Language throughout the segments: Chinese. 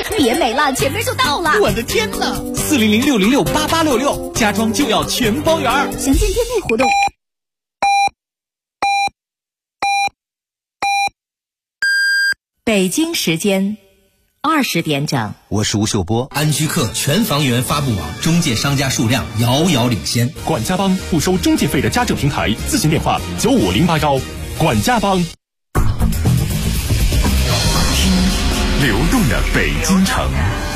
别没了，前面就到了。 我的天哪！400-606-8866，家装就要全包圆。 详见店内活动。 北京时间20点整， 我是吴秀波。 安居客全房源发布网中介商家数量遥遥领先。 管家帮不收中介费的家政平台，咨询电话95081。管家帮。听流动的北京城，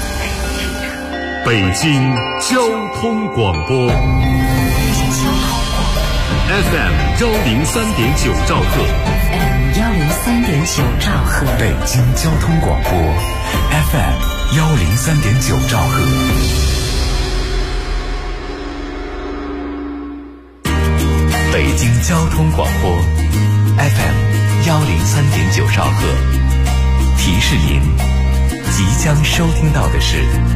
北京交通广播 FM103.9兆赫。 103.9兆赫， 北京交通广播 FM103.9兆赫。北京交通广播 FM103.9兆赫。提示您，即将收听到的是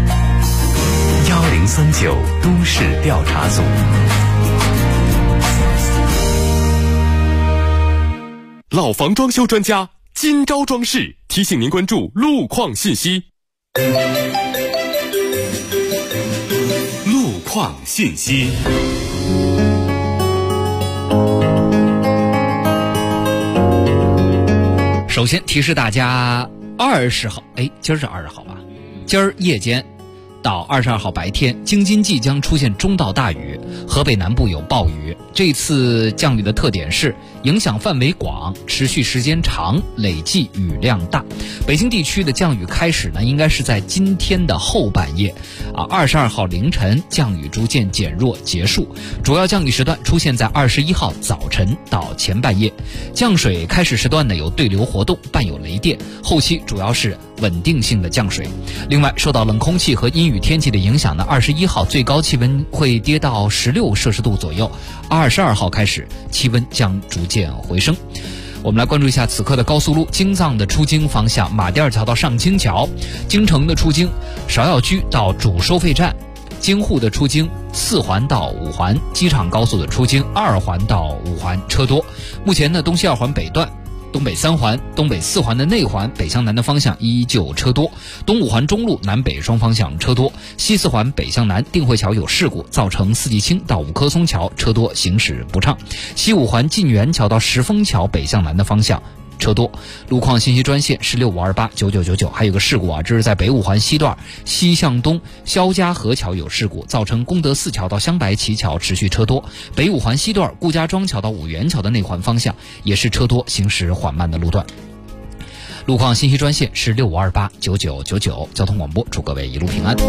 1039都市调查组。老房装修专家今朝装饰提醒您关注路况信息。路况信息。 首先提示大家，20号，今儿是20号吧？今儿夜间到22号白天，京津冀将出现中到大雨，河北南部有暴雨。这次降雨的特点是影响范围广，持续时间长，累计雨量大。北京地区的降雨开始呢，应该是在今天的后半夜，22号凌晨降雨逐渐减弱结束，主要降雨时段出现在21号早晨到前半夜。降水开始时段呢有对流活动，伴有雷电，后期主要是稳定性的降水。另外，受到冷空气和阴雨天气的影响呢，21号最高气温会跌到16摄氏度左右，22号开始气温将逐渐回升。我们来关注一下此刻的高速路：京藏的出京方向，马甸桥到上京桥；京城的出京，芍药居到主收费站；京沪的出京4环到5环；机场高速的出京2环到5环车多。目前呢，东西2环北段、东北3环、东北4环的内环北向南的方向依旧车多，东5环中路南北双方向车多，西4环北向南定慧桥有事故，造成四季青到五棵松桥车多，行驶不畅，西5环晋源桥到石峰桥北向南的方向车多。路况信息专线是65289999，还有个事故这是在北5环西段西向东肖家河桥有事故，造成功德寺桥到香白旗桥持续车多，北5环西段顾家庄桥到五元桥的内环方向也是车多，行驶缓慢的路段。路况信息专线是65289999，交通广播祝各位一路平安。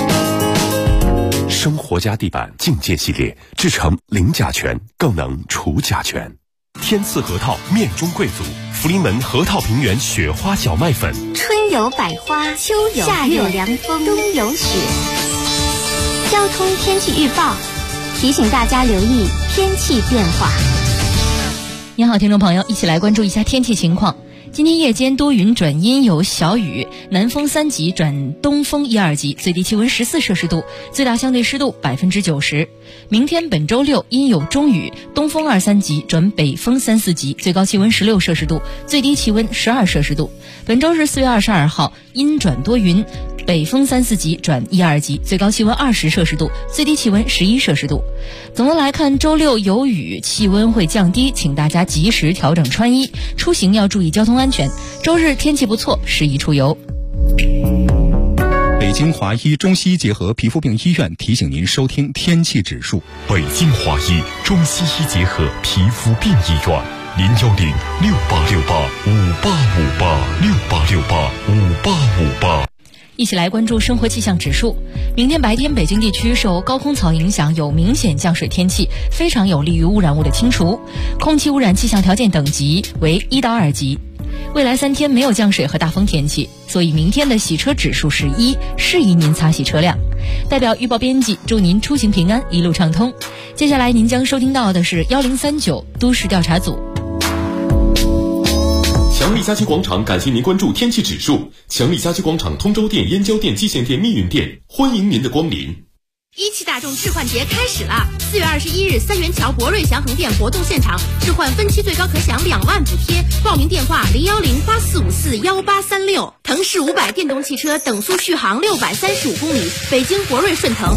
生活家地板境界系列，制成零甲醛，更能除甲醛。天赐核桃面中贵族，福临门核桃平原雪花小麦粉。 春有百花，秋有夏有凉风，冬有雪。交通天气预报提醒大家留意天气变化。 您好，听众朋友，一起来关注一下天气情况。今天夜间多云转阴有小雨，南风3级转东风1、2级，最低气温14摄氏度，最大相对湿度90%。明天本周六阴有中雨，东风2、3级转北风3、4级，最高气温16摄氏度，最低气温12摄氏度。本周日4月22号阴转多云，北风3、4级转1、2级，最高气温20摄氏度，最低气温11摄氏度。总的来看，周六有雨，气温会降低，请大家及时调整穿衣，出行要注意交通安全。周日天气不错，适宜出游。 北京华医中西医结合皮肤病医院提醒您收听天气指数。 北京华医中西医结合皮肤病医院，010-6868-5858，6868-5858。 一起来关注生活气象指数。明天白天，北京地区受高空槽影响，有明显降水天气，非常有利于污染物的清除，空气污染气象条件等级为1到2级。未来3天没有降水和大风天气，所以明天的洗车指数是1，适宜您擦洗车辆。代表预报编辑祝您出行平安，一路畅通。接下来您将收听到的是1039都市调查组。 强力家居广场感谢您关注天气指数。强力家居广场通州店、燕郊店、蓟县店、密云店，欢迎您的光临。 17大众置换节开始啦！4月21日，三元桥博瑞祥恒店活动现场，置换分期最高可享2万补贴。报名电话01084541836。腾势500电动汽车等速续航635公里，北京博瑞顺腾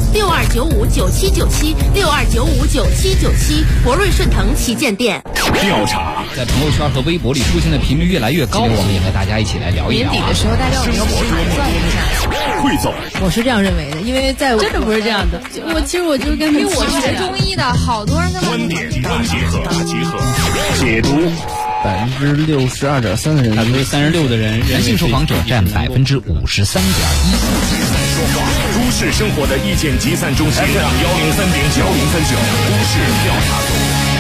62959797，62959797，博瑞顺腾旗舰店。 调查在朋友圈和微博里出现的频率越来越高，我们也和大家一起来聊一聊。 年底的时候，大家有没有盘算一下？ 汇总， 我是这样认为的，因为在我真的不是这样的。我就是跟因为我是学中医的，好多人跟我观点大结合，解读。 62.3%的人 ，36%的人，男性受访者占53.1%。 都市生活的意见集散中心，103.9，103.9，都市调查组。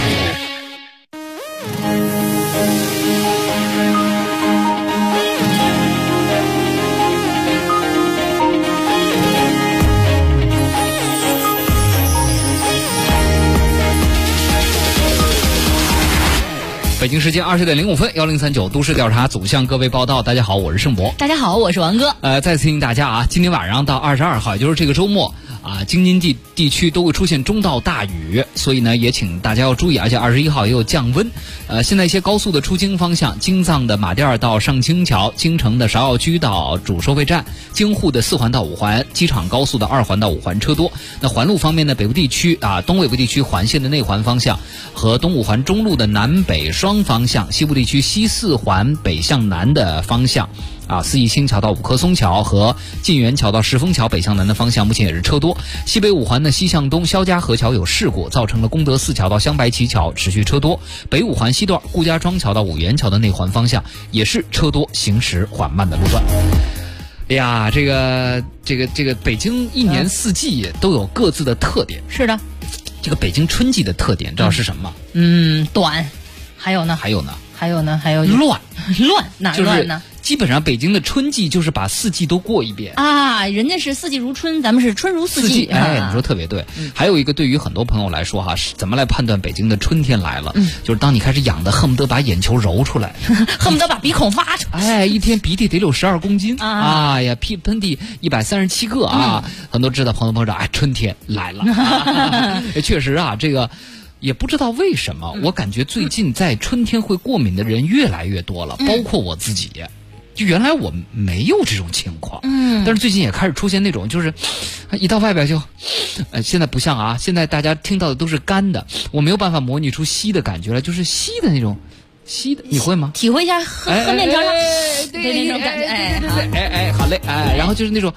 北京时间20点05分，1039都市调查组向各位报道。大家好，我是盛博。 大家好，我是王哥。 再次提醒大家啊，今天晚上到22号，也就是这个周末啊，京津地区都会出现中到大雨，所以呢，也请大家要注意，而且21号也有降温。现在一些高速的出京方向，京藏的马甸到上清桥，京城的芍药居到主收费站，京沪的4环到5环，机场高速的2环到5环车多。那环路方面呢，北部地区啊，东北部地区环线的内环方向和东5环中路的南北双方向，西部地区西4环北向南的方向啊，四义新桥到五棵松桥和晋源桥到石峰桥北向南的方向，目前也是车多。西北5环的西向东肖家河桥有事故，造成了功德寺桥到香白旗桥持续车多。北5环西段顾家庄桥到五原桥的内环方向也是车多，行驶缓慢的路段。哎呀，这个北京一年四季都有各自的特点。 是的， 这个北京春季的特点知道是什么？ 短。还有呢？乱，哪乱呢？ 基本上北京的春季就是把4季都过一遍啊，人家是4季如春，咱们是春如四季。 哎，你说特别对。还有一个对于很多朋友来说哈，怎么来判断北京的春天来了？就是当你开始痒的恨不得把眼球揉出来， 恨不得把鼻孔挖出来。 哎，一天鼻涕得有12公斤哎呀，喷嚏137个啊！很多知道朋友说，哎，春天来了。确实啊，这个。也不知道为什么，我感觉最近在春天会过敏的人越来越多了，包括我自己。就原来我没有这种情况，但是最近也开始出现那种，就是一到外边就，现在不像啊，现在大家听到的都是干的，我没有办法模拟出稀的感觉来，就是稀的那种，稀的，你会吗？ 体会一下喝面条上对那种感觉， 好嘞，然后就是那种，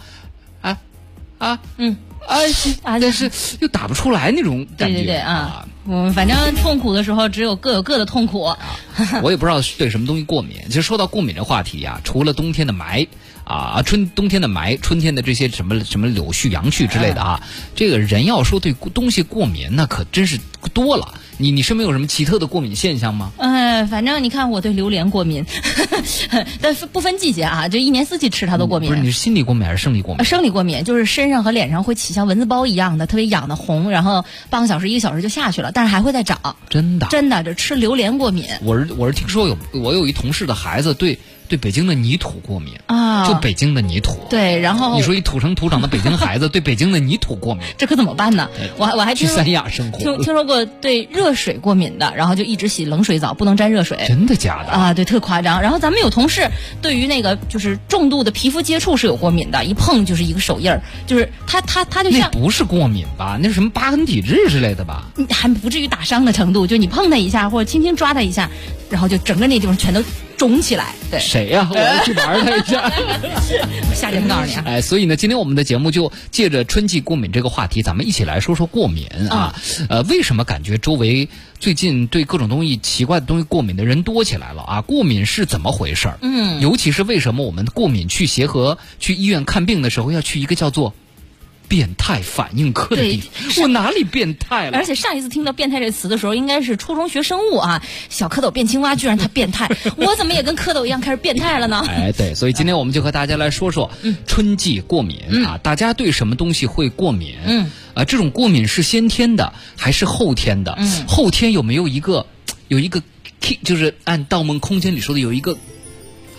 但是又打不出来那种感觉， 对啊。反正痛苦的时候只有各有各的痛苦。 我也不知道对什么东西过敏。其实说到过敏这话题啊，除了冬天的霾啊，冬天的霾，春天的这些什么柳絮、杨絮之类的啊，这个人要说对东西过敏，那可真是多了。你身边有什么奇特的过敏现象吗？ 反正你看我对榴莲过敏，但不分季节啊，就一年四季吃它都过敏。 不是，你是心理过敏还是生理过敏？ 生理过敏，就是身上和脸上会起像蚊子包一样的，特别痒的红，然后半个小时、1个小时就下去了，但是还会再长。真的，这吃榴莲过敏。 我是听说我有一同事的孩子对北京的泥土过敏啊， 就北京的泥土。 对，然后你说一土生土长的北京孩子对北京的泥土过敏， 这可怎么办呢？我还去三亚生活， 听说过对热水过敏的，然后就一直洗冷水澡，不能沾热水。 真的假的啊？对，特夸张。然后咱们有同事对于那个就是重度的皮肤接触是有过敏的，一碰就是一个手印儿，就是他就像那不是过敏吧？那是什么疤痕体质之类的吧？ 还不至于打伤的程度，就你碰他一下或者轻轻抓他一下，然后就整个那地方全都肿起来。对， 谁呀？我要去玩他一下。 下节目告诉你啊。 所以呢，今天我们的节目就借着春季过敏这个话题，咱们一起来说说过敏啊。为什么感觉周围最近对各种东西奇怪的东西过敏的人多起来了啊？过敏是怎么回事？尤其是为什么我们过敏去协和去医院看病的时候要去一个叫做变态反应科的地方？我哪里变态了？ 而且上一次听到变态这词的时候，应该是初中学生物啊，小蝌蚪变青蛙，居然他变态，我怎么也跟蝌蚪一样开始变态了呢？ 对，所以今天我们就和大家来说说春季过敏啊，大家对什么东西会过敏？这种过敏是先天的还是后天的？后天有没有有一个 key， 就是按《盗梦空间》里说的有一个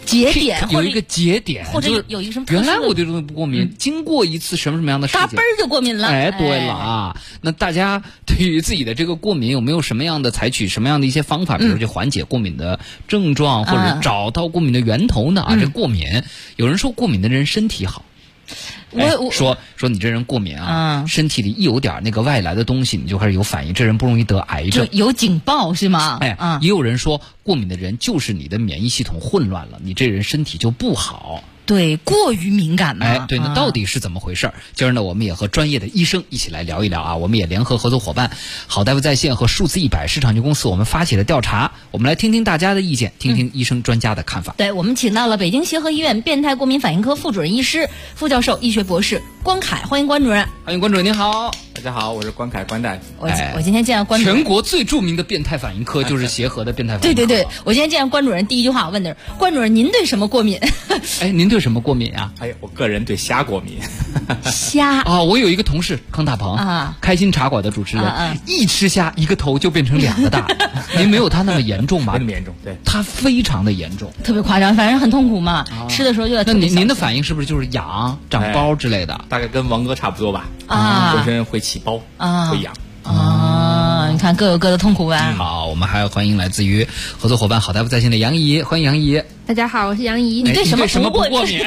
节点， 有一个节点， 或者有一个什么原来我对这东西不过敏，经过一次什么样的事件， 嘎嘣就过敏了。 哎，对了啊，那大家对于自己的这个过敏有没有什么样的采取什么样的一些方法，比如去缓解过敏的症状，或者找到过敏的源头呢？这过敏，有人说过敏的人身体好。我说你这人过敏啊，身体里一有点那个外来的东西，你就开始有反应，这人不容易得癌症， 就有警报是吗？ 也有人说过敏的人就是你的免疫系统混乱了，你这人身体就不好。 对，过于敏感嘛。 对，那到底是怎么回事？今儿呢，我们也和专业的医生一起来聊一聊啊。我们也联合合作伙伴好大夫在线和数字100市场有限公司，我们发起了调查，我们来听听大家的意见，听听医生专家的看法。 对，我们请到了北京协和医院变态过敏反应科副主任医师、副教授、医学博士关凯，欢迎关主任。 欢迎关主任，您好。 大家好，我是关凯，关大夫。 我今天见到关主任， 全国最著名的变态反应科就是协和的变态反应科。 对，我今天见到关主任，第一句话我问的是关主任，您对什么过敏？ 您对什么过敏啊？ 我个人对虾过敏。 虾啊，我有一个同事康大鹏啊，开心茶馆的主持人，一吃虾一个头就变成2个大。您没有他那么严重吧？ 没那么严重，对， 他非常的严重， 特别夸张，反正很痛苦嘛。吃的时候就在。 那您的反应是不是就是痒、长包之类的？ 大概跟王哥差不多吧。浑身会起包会痒。 你看各有各的痛苦吧。 好，我们还要欢迎来自于合作伙伴好大夫在线的杨怡，欢迎杨怡。 大家好，我是杨怡。 你对什么不过敏？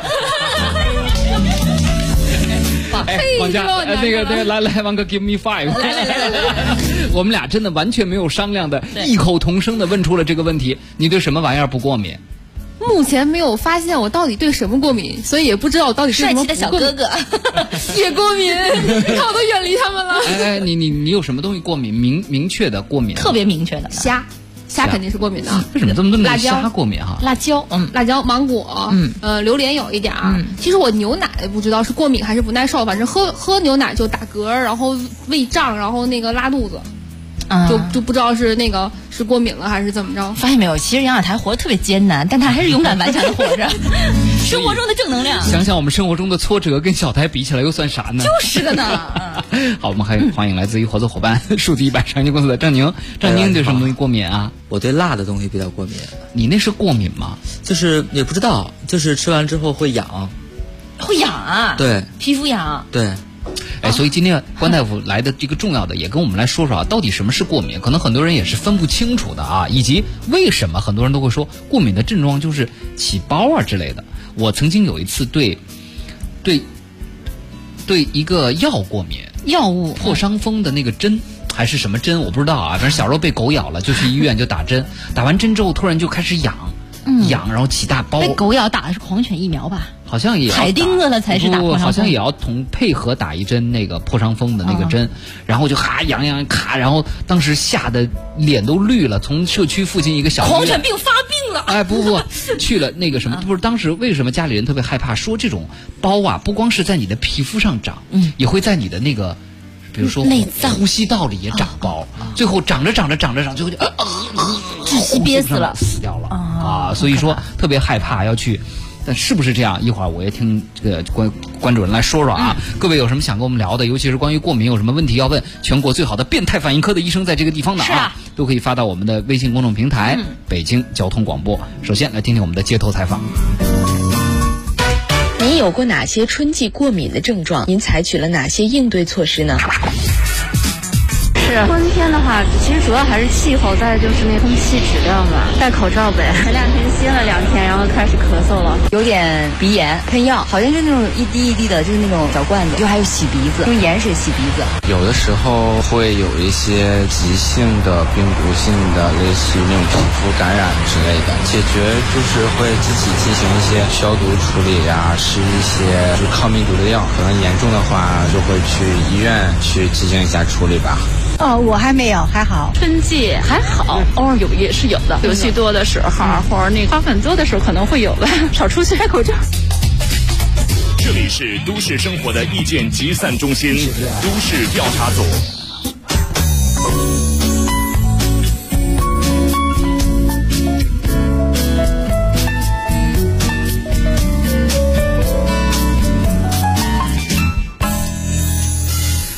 王佳，那个来，王哥 ，give me 5。我们俩真的完全没有商量的，异口同声的问出了这个问题：你对什么玩意儿不过敏？ 目前没有发现我到底对什么过敏，所以也不知道我到底是什么。 帅气的小哥哥也过敏，看我都远离他们了。 你有什么东西过敏？明确的过敏？ 特别明确的虾肯定是过敏的。 为什么这么辣椒虾过敏哈？ 辣椒， 辣椒、芒果，榴莲有一点儿。其实我牛奶不知道是过敏还是不耐受，反正喝牛奶就打嗝，然后胃胀，然后那个拉肚子。就不知道是那个是过敏了还是怎么着。 发现没有，其实杨小台活得特别艰难，但他还是勇敢顽强的活着。生活中的正能量。 想想我们生活中的挫折跟小台比起来又算啥呢？ 就是的呢。 好，我们还欢迎来自于合作伙伴数字100商业公司的郑宁。郑宁对什么东西过敏啊？ 我对辣的东西比较过敏。 你那是过敏吗？ 就是也不知道，就是吃完之后会痒。 会痒啊？ 对， 皮肤痒。 对。 所以今天关大夫来的这个重要的，也跟我们来说说啊，到底什么是过敏？可能很多人也是分不清楚的啊，以及为什么很多人都会说过敏的症状就是起包啊之类的。我曾经有一次对一个药过敏， 药物破伤风的那个针还是什么针我不知道啊，反正小时候被狗咬了就去医院就打针，打完针之后突然就开始痒，然后起大包。 被狗咬打的是狂犬疫苗吧？ 好像也海钉子了才是打破伤风， 好像也要配合打一针那个破伤风的那个针，然后就痒咔，然后当时吓得脸都绿了，从社区附近一个小医院狂犬病发病了。 不去了那个什么，不是当时为什么家里人特别害怕，说这种包啊不光是在你的皮肤上长，也会在你的那个比如说内脏呼吸道里也长包，最后长着，最后就窒息憋死了， 死掉了啊！所以说特别害怕要去。但是不是这样？一会儿我也听这个关主任来说说啊。各位有什么想跟我们聊的，尤其是关于过敏有什么问题要问，全国最好的变态反应科的医生在这个地方呢都可以发到我们的微信公众平台北京交通广播。首先来听听我们的街头采访。 您有过哪些春季过敏的症状？您采取了哪些应对措施呢？ 是春天的话，其实主要还是气候，再就是那空气质量吧。戴口罩呗。前2天歇了2天，然后开始咳嗽了， 有点鼻炎，喷药，好像就那种一滴一滴的，就是那种小罐子，就还有洗鼻子，用盐水洗鼻子。 有的时候会有一些急性的病毒性的，类似于那种皮肤感染之类的，解决就是会自己进行一些消毒处理呀，吃一些就是抗病毒的药，可能严重的话就会去医院去进行一下处理吧。 我还没有，还好。 春季还好，偶尔也是有的，游戏多的时候，或者那花粉多的时候可能会有的，少出去，戴口罩。 这里是都市生活的意见集散中心，都市调查组。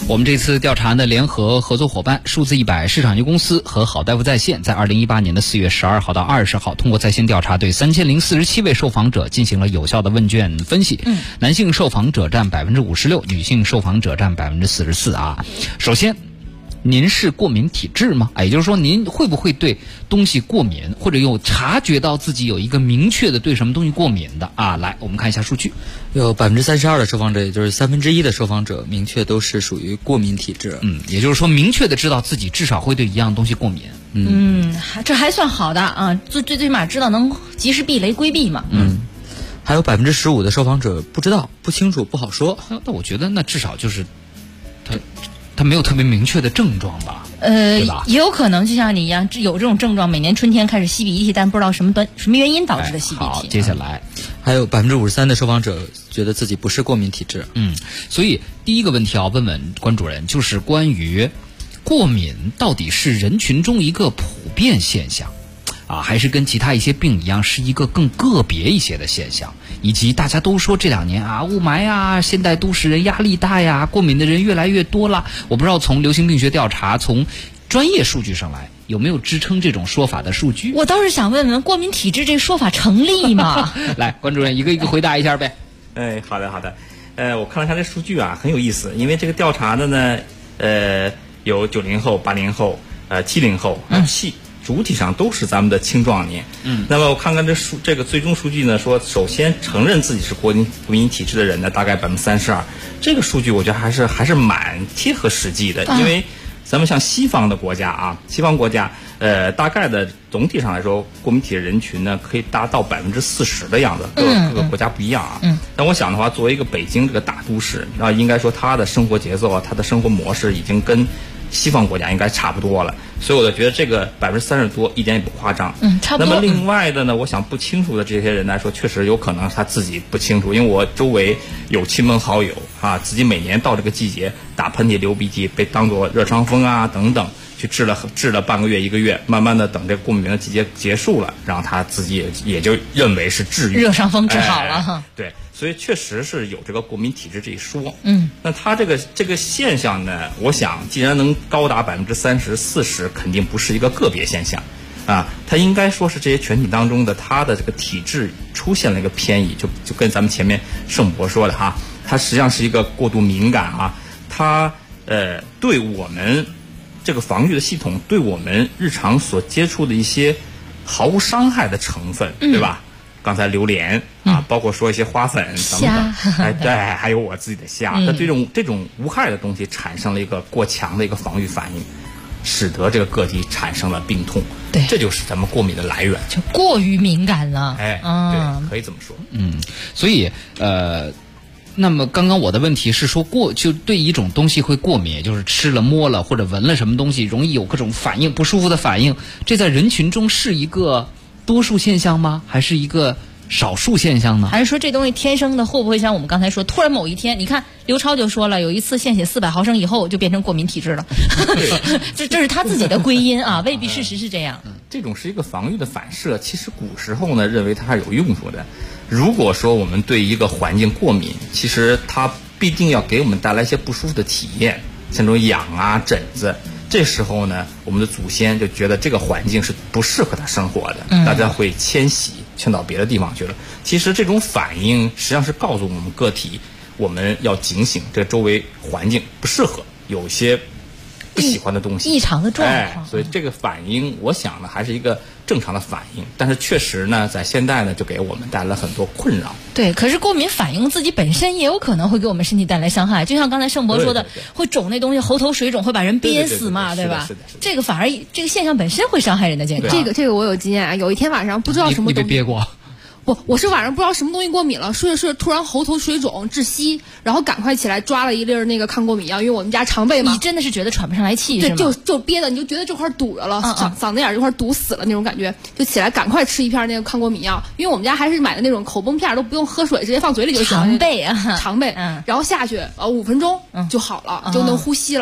我们这次调查呢，联合合作伙伴数字100市场有限公司和好大夫在线，在2018年的4月12号到20号，通过在线调查，对3047位受访者进行了有效的问卷分析。男性受访者占56%，女性受访者占44%啊。首先，您是过敏体质吗？也就是说，您会不会对东西过敏，或者有察觉到自己有一个明确的对什么东西过敏的啊？来，我们看一下数据， 有32%的受访者，也就是1/3的受访者，明确都是属于过敏体质。 也就是说，明确的知道自己至少会对一样东西过敏。 这还算好的啊，最起码知道能及时避雷规避嘛。 还有15%的受访者不知道、不清楚、不好说。 那我觉得那至少就是他没有特别明确的症状吧？对吧？ 也有可能就像你一样有这种症状，每年春天开始吸鼻涕，但不知道什么原因导致的吸鼻涕。 好，接下来还有53%的受访者觉得自己不是过敏体质。 所以第一个问题要问问关主任，就是关于过敏到底是人群中一个普遍现象还是跟其他一些病一样是一个更个别一些的现象，以及大家都说这2年雾霾现代都市人压力大呀，过敏的人越来越多了。我不知道从流行病学调查，从专业数据上来有没有支撑这种说法的数据？ 我倒是想问问，过敏体质这个说法成立吗？ 来，关主任一个一个回答一下呗。 好的。我看了看这数据很有意思，因为这个调查的呢，有90后、80后、70后，主体上都是咱们的青壮年。那么我看看这个最终数据呢，说首先承认自己是过敏体质的人呢，大概32%。这个数据我觉得还是蛮贴合实际的，因为咱们像西方国家，大概的总体上来说，过敏体质人群呢可以达到40%的样子，各个国家不一样啊。但我想的话，作为一个北京这个大都市，应该说它的生活节奏它的生活模式已经跟西方国家应该差不多了，所以我就觉得这个30%多一点也不夸张。 差不多。 那么另外的呢，我想不清楚的这些人来说，确实有可能他自己不清楚，因为我周围有亲朋好友自己每年到这个季节打喷嚏、流鼻涕，被当作热伤风等等去治了半个月、1个月，慢慢的等这个过敏源的季节结束了，然后他自己也就认为是治愈热伤风治好了。 对。所以确实是有这个过敏体质这一说。那他这个现象呢，我想既然能高达30%、40%，肯定不是一个个别现象它应该说是这些群体当中的他的这个体质出现了一个偏移，就跟咱们前面盛博说的它实际上是一个过度敏感它对我们这个防御的系统，对我们日常所接触的一些毫无伤害的成分，对吧？刚才榴莲包括说一些花粉等等，对，还有我自己的虾，它对这种无害的东西产生了一个过强的一个防御反应，使得这个个体产生了病痛。 对， 这就是咱们过敏的来源， 就过于敏感了。 对，可以这么说。 所以那么刚刚我的问题是说就对一种东西会过敏，也就是吃了、摸了或者闻了什么东西，容易有各种反应，不舒服的反应，这在人群中是一个多数现象吗？还是一个少数现象呢？ 还是说这东西天生的？会不会像我们刚才说，突然某一天，你看刘超就说了，有一次献血400毫升以后就变成过敏体质了，这是他自己的归因未必事实是这样。 这种是一个防御的反射，其实古时候呢认为它是有用处的。如果说我们对一个环境过敏，其实它必定要给我们带来一些不舒服的体验，像这种痒疹子。这时候呢，我们的祖先就觉得这个环境是不适合他生活的，大家会迁到别的地方去了。其实这种反应实际上是告诉我们个体，我们要警醒，这周围环境不适合，有些不喜欢的东西， 异常的状况。 所以这个反应，我想呢，还是一个正常的反应。但是确实呢，在现代呢，就给我们带来了很多困扰。 对，可是过敏反应自己本身也有可能会给我们身体带来伤害，就像刚才盛博说的，会肿那东西，喉头水肿会把人憋死嘛，对吧？这个反而这个现象本身会伤害人的健康。 这个我有经验有一天晚上不知道什么东西， 你被憋过？ 我是晚上不知道什么东西过敏了，睡着睡着突然喉头水肿窒息，然后赶快起来抓了一粒那个抗过敏药，因为我们家常备嘛。 你真的是觉得喘不上来气， 对，就憋的，你就觉得这块堵着了，嗓子眼这块堵死了那种感觉，就起来赶快吃一片那个抗过敏药，因为我们家还是买的那种口崩片，都不用喝水，直接放嘴里就行。 常备常备，然后下去5分钟就好了，就能呼吸了。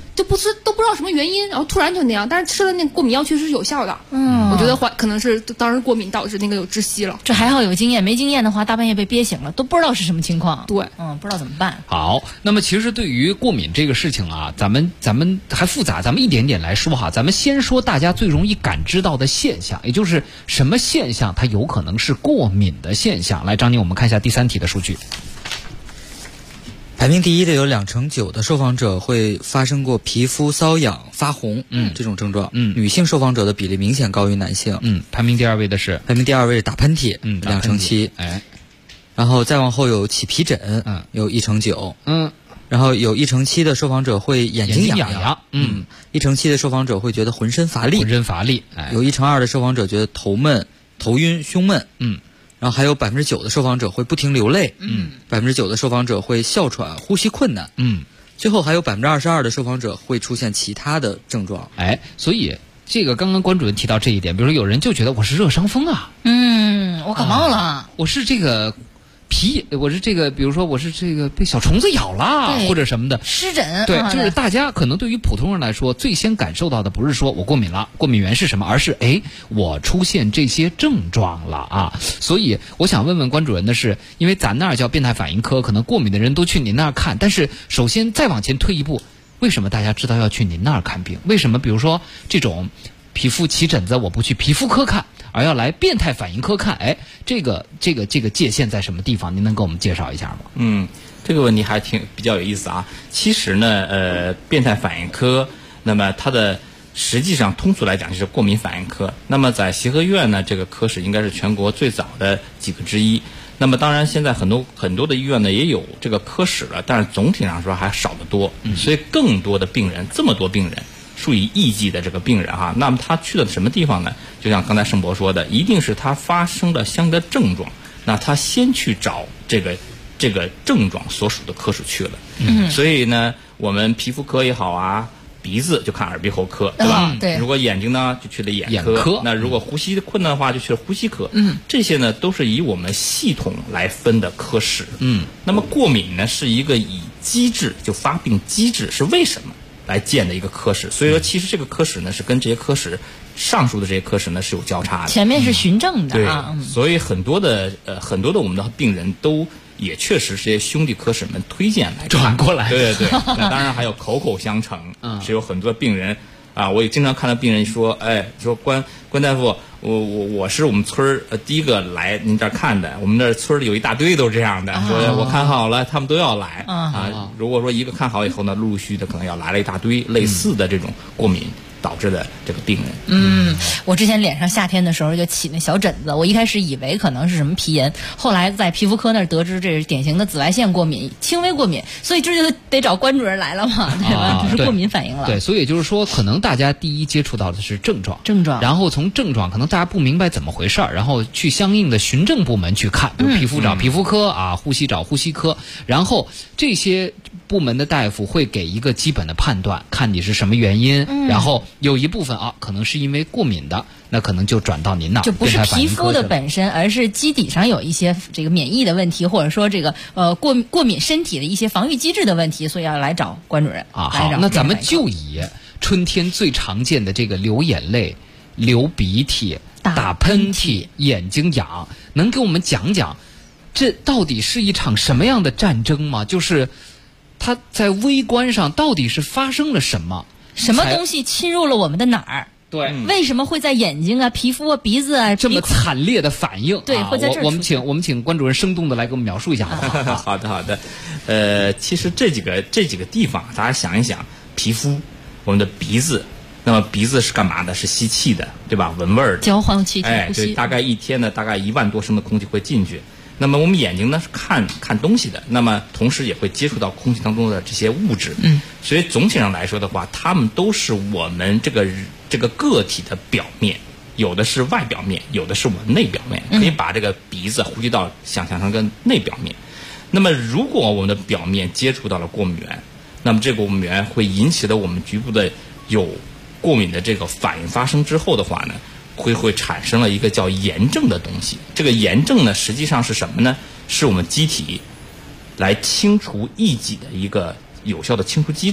都不知道什么原因，然后突然就那样。但是吃了那个过敏药确实是有效的。我觉得可能是当时过敏导致那个有窒息了。 这还好有经验，没经验的话，大半夜被憋醒了，都不知道是什么情况。 对， 不知道怎么办。 好，那么其实对于过敏这个事情啊，咱们还复杂，咱们一点点来说哈。咱们先说大家最容易感知到的现象，也就是什么现象它有可能是过敏的现象。来，张宁，我们看一下第3题的数据。 排名第一的有2%9%的受访者会发生过皮肤瘙痒、发红这种症状。女性受访者的比例明显高于男性。 排名第2位的是打喷嚏，2%7%。然后再往后有起皮疹，有1%9%。然后有1%7%的受访者会眼睛痒痒，1%7%的受访者会觉得浑身乏力，有1%2的受访者觉得头闷、头晕、胸闷。然后还有9%的受访者会不停流泪，9%的受访者会哮喘、呼吸困难，最后还有22%的受访者会出现其他的症状。 所以这个刚刚关主任提到这一点，比如说有人就觉得我是热伤风啊， 我感冒了， 我是这个我是这个，比如说我是这个被小虫子咬了，或者什么的湿疹。 对，就是大家可能对于普通人来说，最先感受到的不是说我过敏了，过敏源是什么，而是我出现这些症状了啊。所以我想问问关主任的是，因为咱那儿叫变态反应科，可能过敏的人都去您那儿看，但是首先再往前退一步，为什么大家知道要去您那儿看病？为什么比如说这种皮肤起疹子我不去皮肤科看，而要来变态反应科看？这个界限在什么地方？您能给我们介绍一下吗？ 这个问题还比较有意思啊。其实呢，变态反应科，那么它的实际上通俗来讲就是过敏反应科。那么在协和医院呢，这个科室应该是全国最早的几个之一。那么当然现在很多的医院呢也有这个科室了，但是总体上说还少得多。所以更多的病人，这么多病人，数以亿计的这个病人哈，那么他去了什么地方呢？就像刚才盛博说的，一定是他发生了相应的症状，那他先去找这个症状所属的科室去了。所以呢，我们皮肤科也好啊，鼻子就看耳鼻喉科，对吧？ 对。 如果眼睛呢，就去了眼科。那如果呼吸困难的话，就去了呼吸科。这些呢都是以我们系统来分的科室。那么过敏呢是一个以机制，就发病机制是为什么来建的一个科室，所以说其实这个科室呢是跟这些科室上述的这些科室呢是有交叉的。 前面是循证的啊。 对，所以很多的我们的病人都也确实是这些兄弟科室们推荐来转过来。 对。那当然还有口口相承，是有很多病人啊，我也经常看到病人说，说关大夫，我是我们村儿第一个来您这儿看的，我们这村里有一大堆都是这样的，说我看好了，他们都要来啊。如果说一个看好以后呢，陆续的可能要来了一大堆类似的这种过敏导致的这个病人。 我之前脸上夏天的时候就起那小疹子，我一开始以为可能是什么皮炎，后来在皮肤科那儿得知这是典型的紫外线过敏，轻微过敏，所以这就得找关主任来了嘛，对吧？这是过敏反应了。 对，所以就是说，可能大家第一接触到的是症状，然后从症状可能大家不明白怎么回事儿，然后去相应的循证部门去看，比如皮肤找皮肤科啊，呼吸找呼吸科，然后这些部门的大夫会给一个基本的判断，看你是什么原因，然后有一部分可能是因为过敏的，那可能就转到您那儿， 就不是皮肤的本身，而是基底上有一些这个免疫的问题，或者说这个过敏身体的一些防御机制的问题，所以要来找关主任啊。 好，那咱们就以春天最常见的这个流眼泪、流鼻涕、打喷嚏、眼睛痒，能给我们讲讲这到底是一场什么样的战争吗？就是它在微观上到底是发生了什么？ 什么东西侵入了我们的哪儿？ 对， 为什么会在眼睛啊、皮肤啊、鼻子啊这么惨烈的反应？ 对，会在这儿。 我们请关主任生动的来给我们描述一下，好不好？ 好的。其实这几个地方，大家想一想，皮肤，我们的鼻子，那么鼻子是干嘛的？是吸气的，对吧？闻味儿的， 交换气体呼吸。 对，大概一天呢，大概1万多升的空气会进去。那么我们眼睛呢是看东西的，那么同时也会接触到空气当中的这些物质。所以总体上来说的话，它们都是我们这个个体的表面，有的是外表面，有的是我们内表面。可以把这个鼻子、呼吸道想象成个内表面。那么如果我们的表面接触到了过敏源，那么这个过敏源会引起的我们局部的有过敏的这个反应发生之后的话呢，会产生了一个叫炎症的东西。这个炎症呢，实际上是什么呢？是我们机体来清除异己的一个有效的清除机制。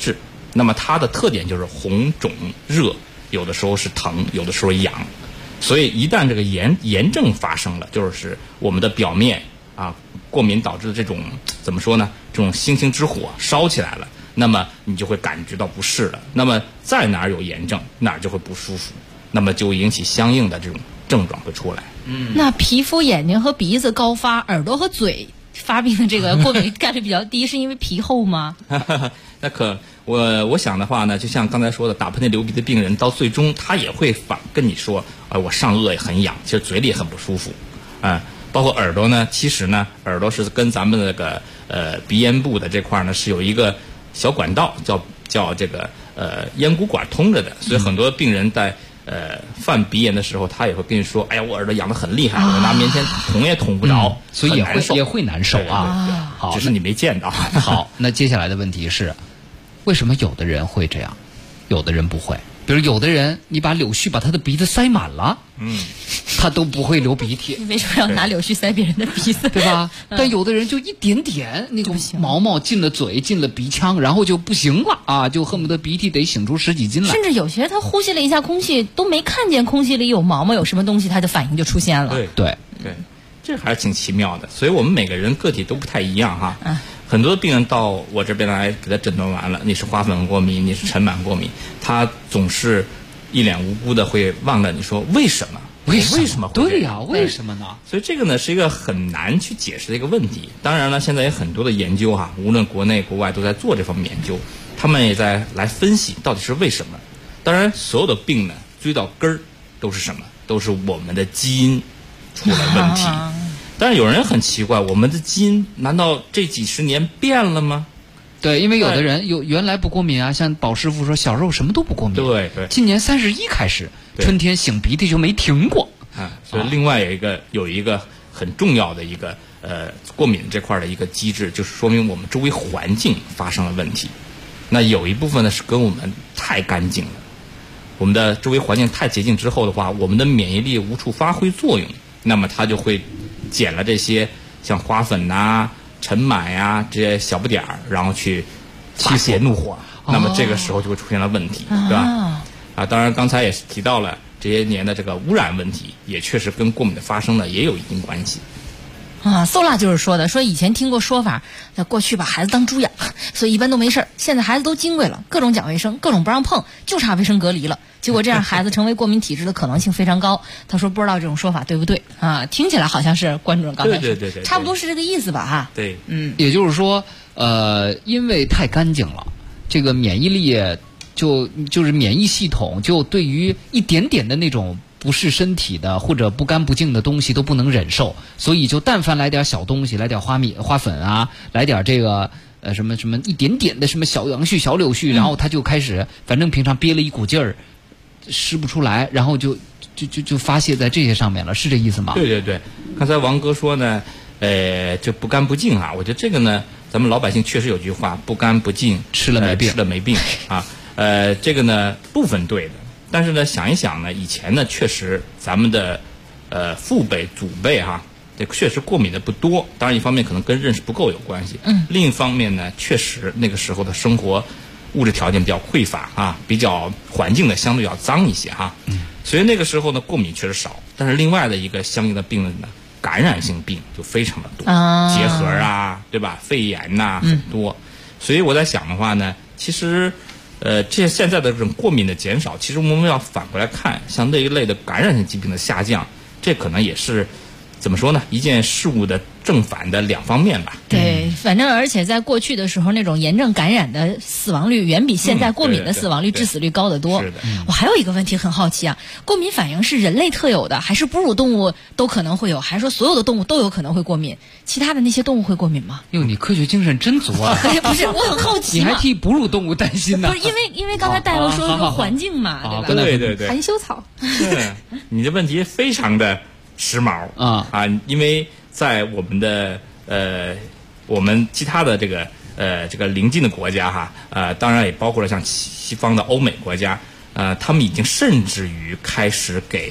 那么它的特点就是红、肿、热，有的时候是疼，有的时候痒。所以一旦这个炎症发生了，就是我们的表面啊过敏导致的这种怎么说呢？这种星星之火烧起来了，那么你就会感觉到不适了。那么在哪儿有炎症，哪儿就会不舒服，那么就引起相应的这种症状会出来。 那皮肤、眼睛和鼻子高发，耳朵和嘴发病的这个过敏概率比较低，是因为皮厚吗？ 那我想的话呢，就像刚才说的，打喷嚏流鼻的病人到最终他也会跟你说，我上颚也很痒，其实嘴里也很不舒服，包括耳朵呢，其实呢，耳朵是跟咱们那个鼻咽部的这块呢是有一个小管道，叫这个咽鼓管通着的，所以很多病人在犯鼻炎的时候，他也会跟你说，哎呀，我耳朵痒得很厉害，我拿棉签捅也捅不着， 所以也会难受啊。 好，只是你没见到。 好，那接下来的问题是，为什么有的人会这样，有的人不会？比如有的人，你把柳絮把他的鼻子塞满了，他都不会流鼻涕。 你为什么要拿柳絮塞别人的鼻子？ 对吧？但有的人就一点点那种毛毛进了嘴，进了鼻腔，然后就不行了啊，就恨不得鼻涕得擤出10几斤来。 甚至有些他呼吸了一下空气，都没看见空气里有毛毛有什么东西，他的反应就出现了。 对，这还是挺奇妙的。所以我们每个人个体都不太一样哈。很多病人到我这边来给他诊断完了，你是花粉过敏，你是尘螨过敏，他总是一脸无辜的会望着你说为什么？为什么会？ 对呀，为什么呢？ 所以这个呢是一个很难去解释的一个问题。当然了，现在有很多的研究哈，无论国内国外都在做这方面研究，他们也在来分析到底是为什么。当然，所有的病呢追到根儿都是什么？都是我们的基因出了问题。但是有人很奇怪，我们的基因难道这几十年变了吗？ 对，因为有的人原来不过敏啊，像宝师傅说小时候什么都不过敏， 对， 今年31开始春天擤鼻涕就没停过所以另外有一个很重要的一个过敏这块的一个机制，就是说明我们周围环境发生了问题。那有一部分呢是跟我们太干净了，我们的周围环境太洁净之后的话，我们的免疫力无处发挥作用，那么它就会捡了这些像花粉啊、尘螨呀这些小不点儿，然后去发泄怒火，那么这个时候就会出现了问题，对吧？当然刚才也是提到了这些年的这个污染问题，也确实跟过敏的发生呢也有一定关系。 搜辣就是说以前听过说法，过去把孩子当猪养，所以一般都没事儿。现在孩子都金贵了，各种讲卫生，各种不让碰，就差卫生隔离了。结果这样孩子成为过敏体质的可能性非常高。他说不知道这种说法对不对啊？听起来好像是关主任刚才说， 对， 差不多是这个意思吧？哈， 对， 也就是说，因为太干净了，这个免疫力就是免疫系统就对于一点点的那种不是身体的或者不干不净的东西都不能忍受，所以就但凡来点小东西，来点花粉啊，来点这个什么一点点的什么小杨絮、小柳絮，然后他就开始，反正平常憋了一股劲儿，施不出来，然后就发泄在这些上面了，是这意思吗？ 对，刚才王哥说呢，就不干不净啊，我觉得这个呢，咱们老百姓确实有句话，不干不净吃了没病啊，这个呢部分对的。但是呢，想一想呢，以前呢，确实咱们的父辈、祖辈哈，这确实过敏的不多。当然，一方面可能跟认识不够有关系。另一方面呢，确实那个时候的生活物质条件比较匮乏啊，比较环境呢相对要脏一些哈。所以那个时候呢，过敏确实少。但是另外的一个相应的病呢，感染性病就非常的多，结核啊，对吧？肺炎呐，很多。所以我在想的话呢，其实。这现在的这种过敏的减少，其实我们要反过来看，像那一类的感染性疾病的下降，这可能也是怎么说呢？一件事物的正反的两方面吧。 对，反正而且在过去的时候，那种炎症感染的死亡率远比现在过敏的死亡率、致死率高得多。 是的。 我还有一个问题很好奇啊，过敏反应是人类特有的，还是哺乳动物都可能会有，还是说所有的动物都有可能会过敏？其他的那些动物会过敏吗？ 哟，你科学精神真足啊！ 不是，我很好奇。 你还替哺乳动物担心呢？ 不是，因为刚才大夫说是环境嘛，对吧？ 对。 含羞草。 是，你的问题非常的时髦因为在我们的我们其他的这个邻近的国家哈，当然也包括了像西方的欧美国家，他们已经甚至于开始给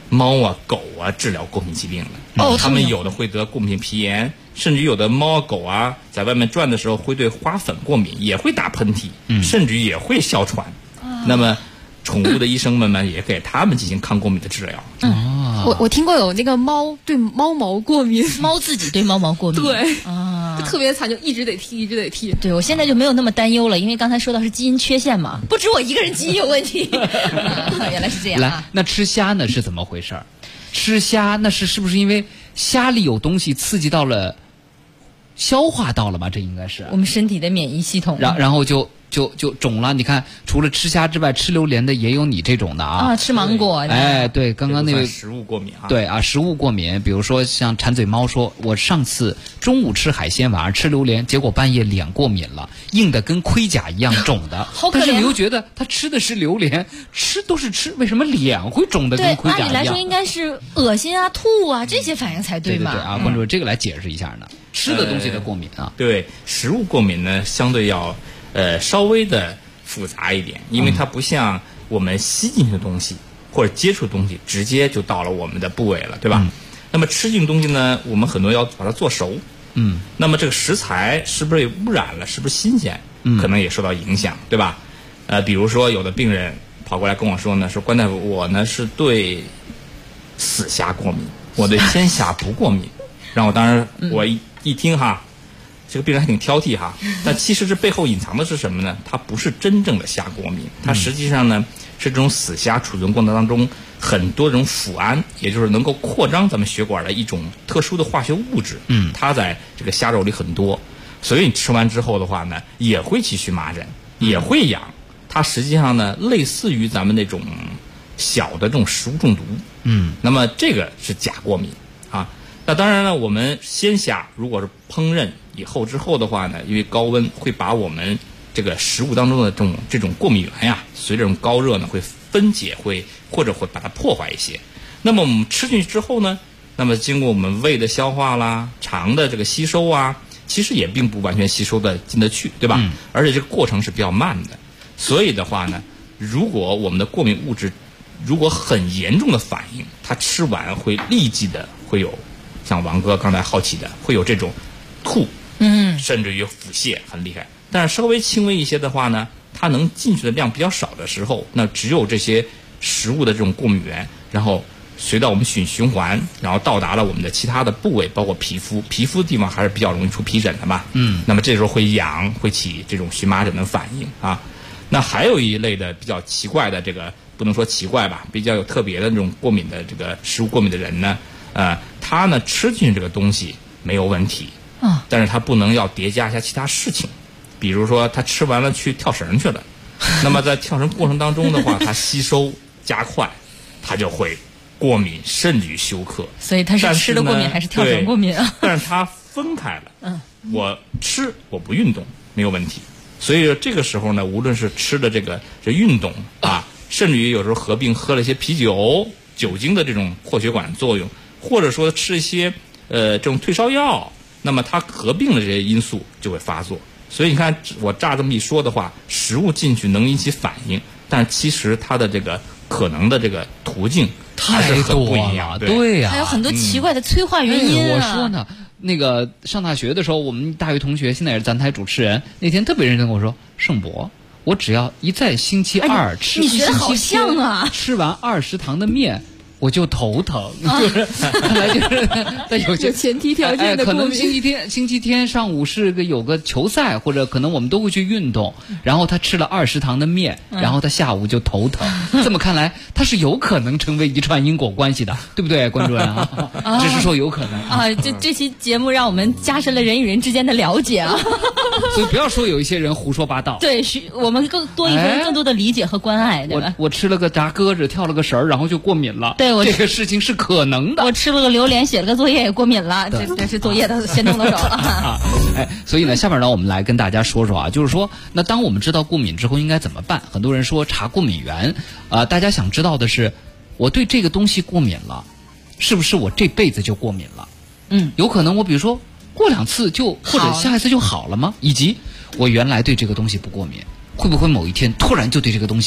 猫啊、狗啊治疗过敏疾病的。它们有的会得过敏皮炎，甚至有的猫狗啊在外面转的时候会对花粉过敏，也会打喷嚏，甚至也会哮喘。那么宠物的医生们呢，也给它们进行抗过敏的治疗。 我听过有那个猫对猫毛过敏， 猫自己对猫毛过敏， 对就特别惨，就一直得剃，一直得剃。 对，我现在就没有那么担忧了，因为刚才说到是基因缺陷嘛，不止我一个人基因有问题。原来是这样来，那吃虾呢是怎么回事？吃虾那是不是因为虾里有东西刺激到了消化道了吧？这应该是我们身体的免疫系统， 然后就肿了。你看，除了吃虾之外，吃榴莲的也有你这种的啊。 吃芒果的。 哎，对，刚刚那个食物过敏啊。 对啊，食物过敏，比如说像馋嘴猫说，我上次中午吃海鲜，晚上吃榴莲，结果半夜脸过敏了，硬的跟盔甲一样肿的。 好可怜。 但是你又觉得他吃的是榴莲，吃都是吃，为什么脸会肿的跟盔甲一样？ 按理来说应该是恶心啊、吐啊这些反应才对嘛。 对啊，关注这个来解释一下呢。吃的东西的过敏啊。 对，食物过敏呢，相对要稍微的复杂一点，因为它不像我们吸进去的东西或者接触的东西直接就到了我们的部位了，对吧？那么吃进东西呢，我们很多要把它做熟。那么这个食材是不是有污染了？是不是新鲜？可能也受到影响，对吧？比如说有的病人跑过来跟我说呢，说关大夫，我呢是对死虾过敏，我对鲜虾不过敏。然后当然我一听哈，这个病人还挺挑剔哈，但其实这背后隐藏的是什么呢？它不是真正的虾过敏，它实际上呢是这种死虾储存过程当中很多种腐胺，也就是能够扩张咱们血管的一种特殊的化学物质。它在这个虾肉里很多，所以你吃完之后的话呢，也会起荨麻疹，也会痒。它实际上呢，类似于咱们那种小的这种食物中毒。那么这个是假过敏啊。那当然了，我们鲜虾如果是烹饪以后之后的话呢，因为高温会把我们这个食物当中的这种过敏源呀，随着这种高热呢会分解，或者会把它破坏一些。那么我们吃进去之后呢，那么经过我们胃的消化啦、肠的这个吸收啊，其实也并不完全吸收的进得去，对吧？而且这个过程是比较慢的。所以的话呢，如果我们的过敏物质如果很严重的反应，它吃完会立即的会有像王哥刚才好奇的，会有这种吐，甚至于腹泻很厉害。但是稍微轻微一些的话呢，它能进去的量比较少的时候，那只有这些食物的这种过敏源，然后随到我们循环，然后到达了我们的其他的部位，包括皮肤的地方还是比较容易出皮疹的嘛。那么这时候会痒，会起这种荨麻疹的反应啊。那还有一类的比较奇怪的，这个不能说奇怪吧，比较有特别的这种过敏的这个食物过敏的人呢，他呢吃进去这个东西没有问题，但是他不能要叠加一下其他事情，比如说他吃完了去跳绳去了，那么在跳绳过程当中的话，他吸收加快，他就会过敏，甚至于休克。 所以他是吃的过敏还是跳绳过敏啊？ 但是他分开了，我吃我不运动没有问题。所以这个时候呢，无论是吃的这运动啊，甚至于有时候合并喝了一些啤酒、酒精的这种破血管作用，或者说吃一些这种退烧药，那么它合并的这些因素就会发作。所以你看我乍这么一说的话，食物进去能引起反应，但其实它的这个可能的这个途径还是很不一样。 对呀， 还有很多奇怪的催化原因我说呢。那个上大学的时候，我们大学同学现在也是咱台主持人，那天特别认真跟我说，盛博，我只要一在星期二吃， 你学的好像啊， 吃完20糖的面我就头疼，就是看来就是但有些前提条件的可能星期天上午是有个球赛，或者可能我们都会去运动，然后他吃了20糖的面，然后他下午就头疼。这么看来，他是有可能成为遗传因果关系的，对不对，关主任啊？只是说有可能啊。这期节目让我们加深了人与人之间的了解啊。 所以不要说有一些人胡说八道。 对，我们更多一份更多的理解和关爱，对吧？ 我吃了个炸鸽子，跳了个绳，然后就过敏了。 对。 这个事情是可能的。 我吃了个榴莲，写了个作业也过敏了，这是作业的先动的手了。 所以呢，下面呢我们来跟大家说说啊，就是说，那当我们知道过敏之后应该怎么办？很多人说查过敏源，大家想知道的是，我对这个东西过敏了，是不是我这辈子就过敏了？有可能我比如说过2次或者下一次就好了吗？以及我原来对这个东西不过敏，会不会某一天突然就对这个东西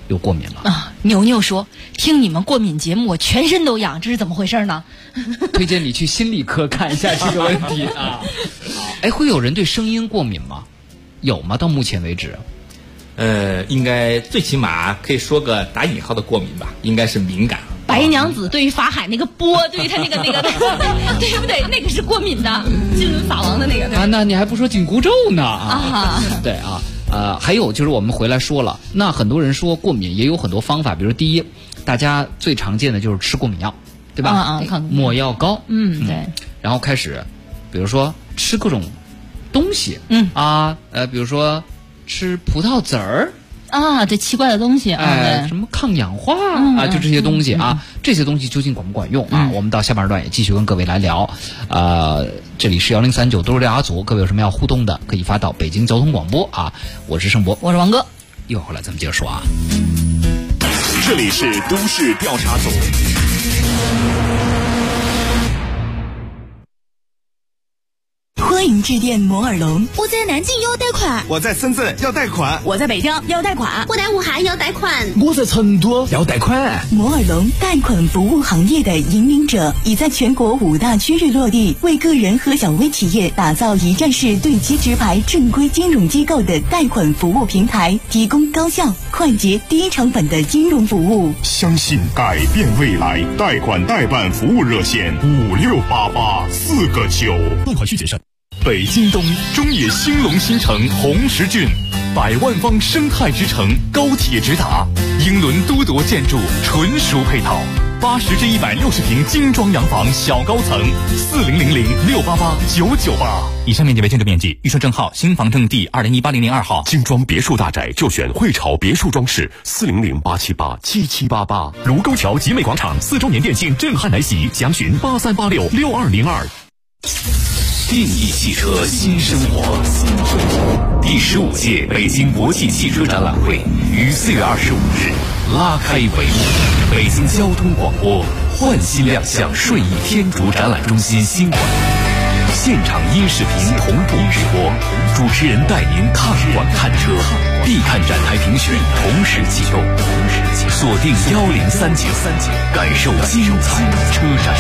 又过敏了啊。牛牛说：“听你们过敏节目，我全身都痒，这是怎么回事呢？” 推荐你去心理科看一下这个问题啊。哎，会有人对声音过敏吗？有吗？到目前为止， 应该最起码可以说个打引号的过敏吧，应该是敏感。 白娘子对于法海那个波，对于他那个对不对？那个是过敏的，金轮法王的那个。 啊，那你还不说紧箍咒呢啊？对啊。还有就是我们回来说了，那很多人说过敏也有很多方法，比如第一，大家最常见的就是吃过敏药，对吧？抹药膏， 对。 然后开始，比如说吃各种东西，比如说吃葡萄籽儿。 这奇怪的东西什么抗氧化就这些东西这些东西究竟管不管用我们到下半段也继续跟各位来聊。这里是1039都市调查组，各位有什么要互动的，可以发到北京交通广播我是盛博， 我是王哥， 一会儿回来咱们接着说啊。 这里是都市调查组。 欢迎致电摩尔龙。 我在南京要贷款， 我在深圳要贷款， 我在北京要贷款， 我在武汉要贷款， 我在成都要贷款。 摩尔龙贷款服务行业的引领者，已在全国5大区域落地，为个人和小微企业打造一站式对接直排正规金融机构的贷款服务平台，提供高效、快捷、低成本的金融服务。 相信改变未来，贷款代办服务热线5688，4个9。 贷款需谨慎。 北京东中野兴隆新城红石郡，100万方生态之城，高铁直达，英伦都铎建筑纯熟配套，80至160平精装洋房小高层，4000688998。 以上面积为建筑面积，预售证号新房证第20180002号。 精装别墅大宅就选汇潮别墅装饰，400-878-7788。 卢沟桥集美广场4周年店庆震撼来袭，详询83866202。 定义汽车新生活。第15届北京国际汽车展览会于4月25日拉开帷幕。北京交通广播焕新亮相顺义天竺展览中心新馆，现场音视频同步直播，主持人带您看馆看车，必看展台评选同时启动，锁定1039，感受精彩车展。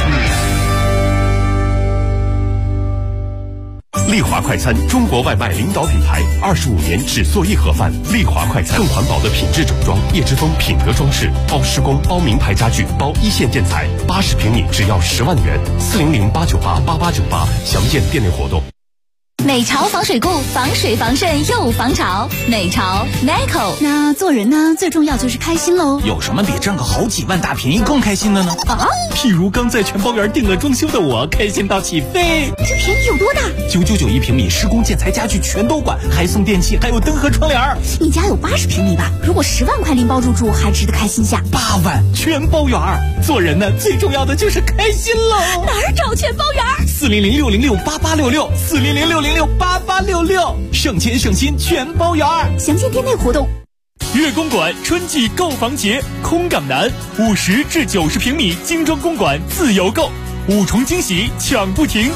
丽华快餐，中国外卖领导品牌，25年只做一盒饭。丽华快餐更环保的品质整装，叶之峰品德装饰，包施工，包名牌家具，包一线建材，80平米只要10万元，400-898-8898，详见店内活动。 美潮防水固，防水防渗又防潮。美潮 Nico。 那做人呢，最重要就是开心喽。 有什么比挣个好几万大便宜更开心的呢？譬如刚在全包园定了装修的我，开心到起飞。 这便宜有多大 ？991平米，施工建材家具全都管，还送电器，还有灯和窗帘。 你家有80平米吧？如果10万块拎包入住，还值得开心下。 8万全包园。做人呢，最重要的就是开心喽。 哪儿找全包园 ？400-606-8866，400-606-8866，省钱省心全包园。 详见店内活动。 粤公馆春季购房节，空港南50至90平米精装公馆自由购，5重惊喜抢不停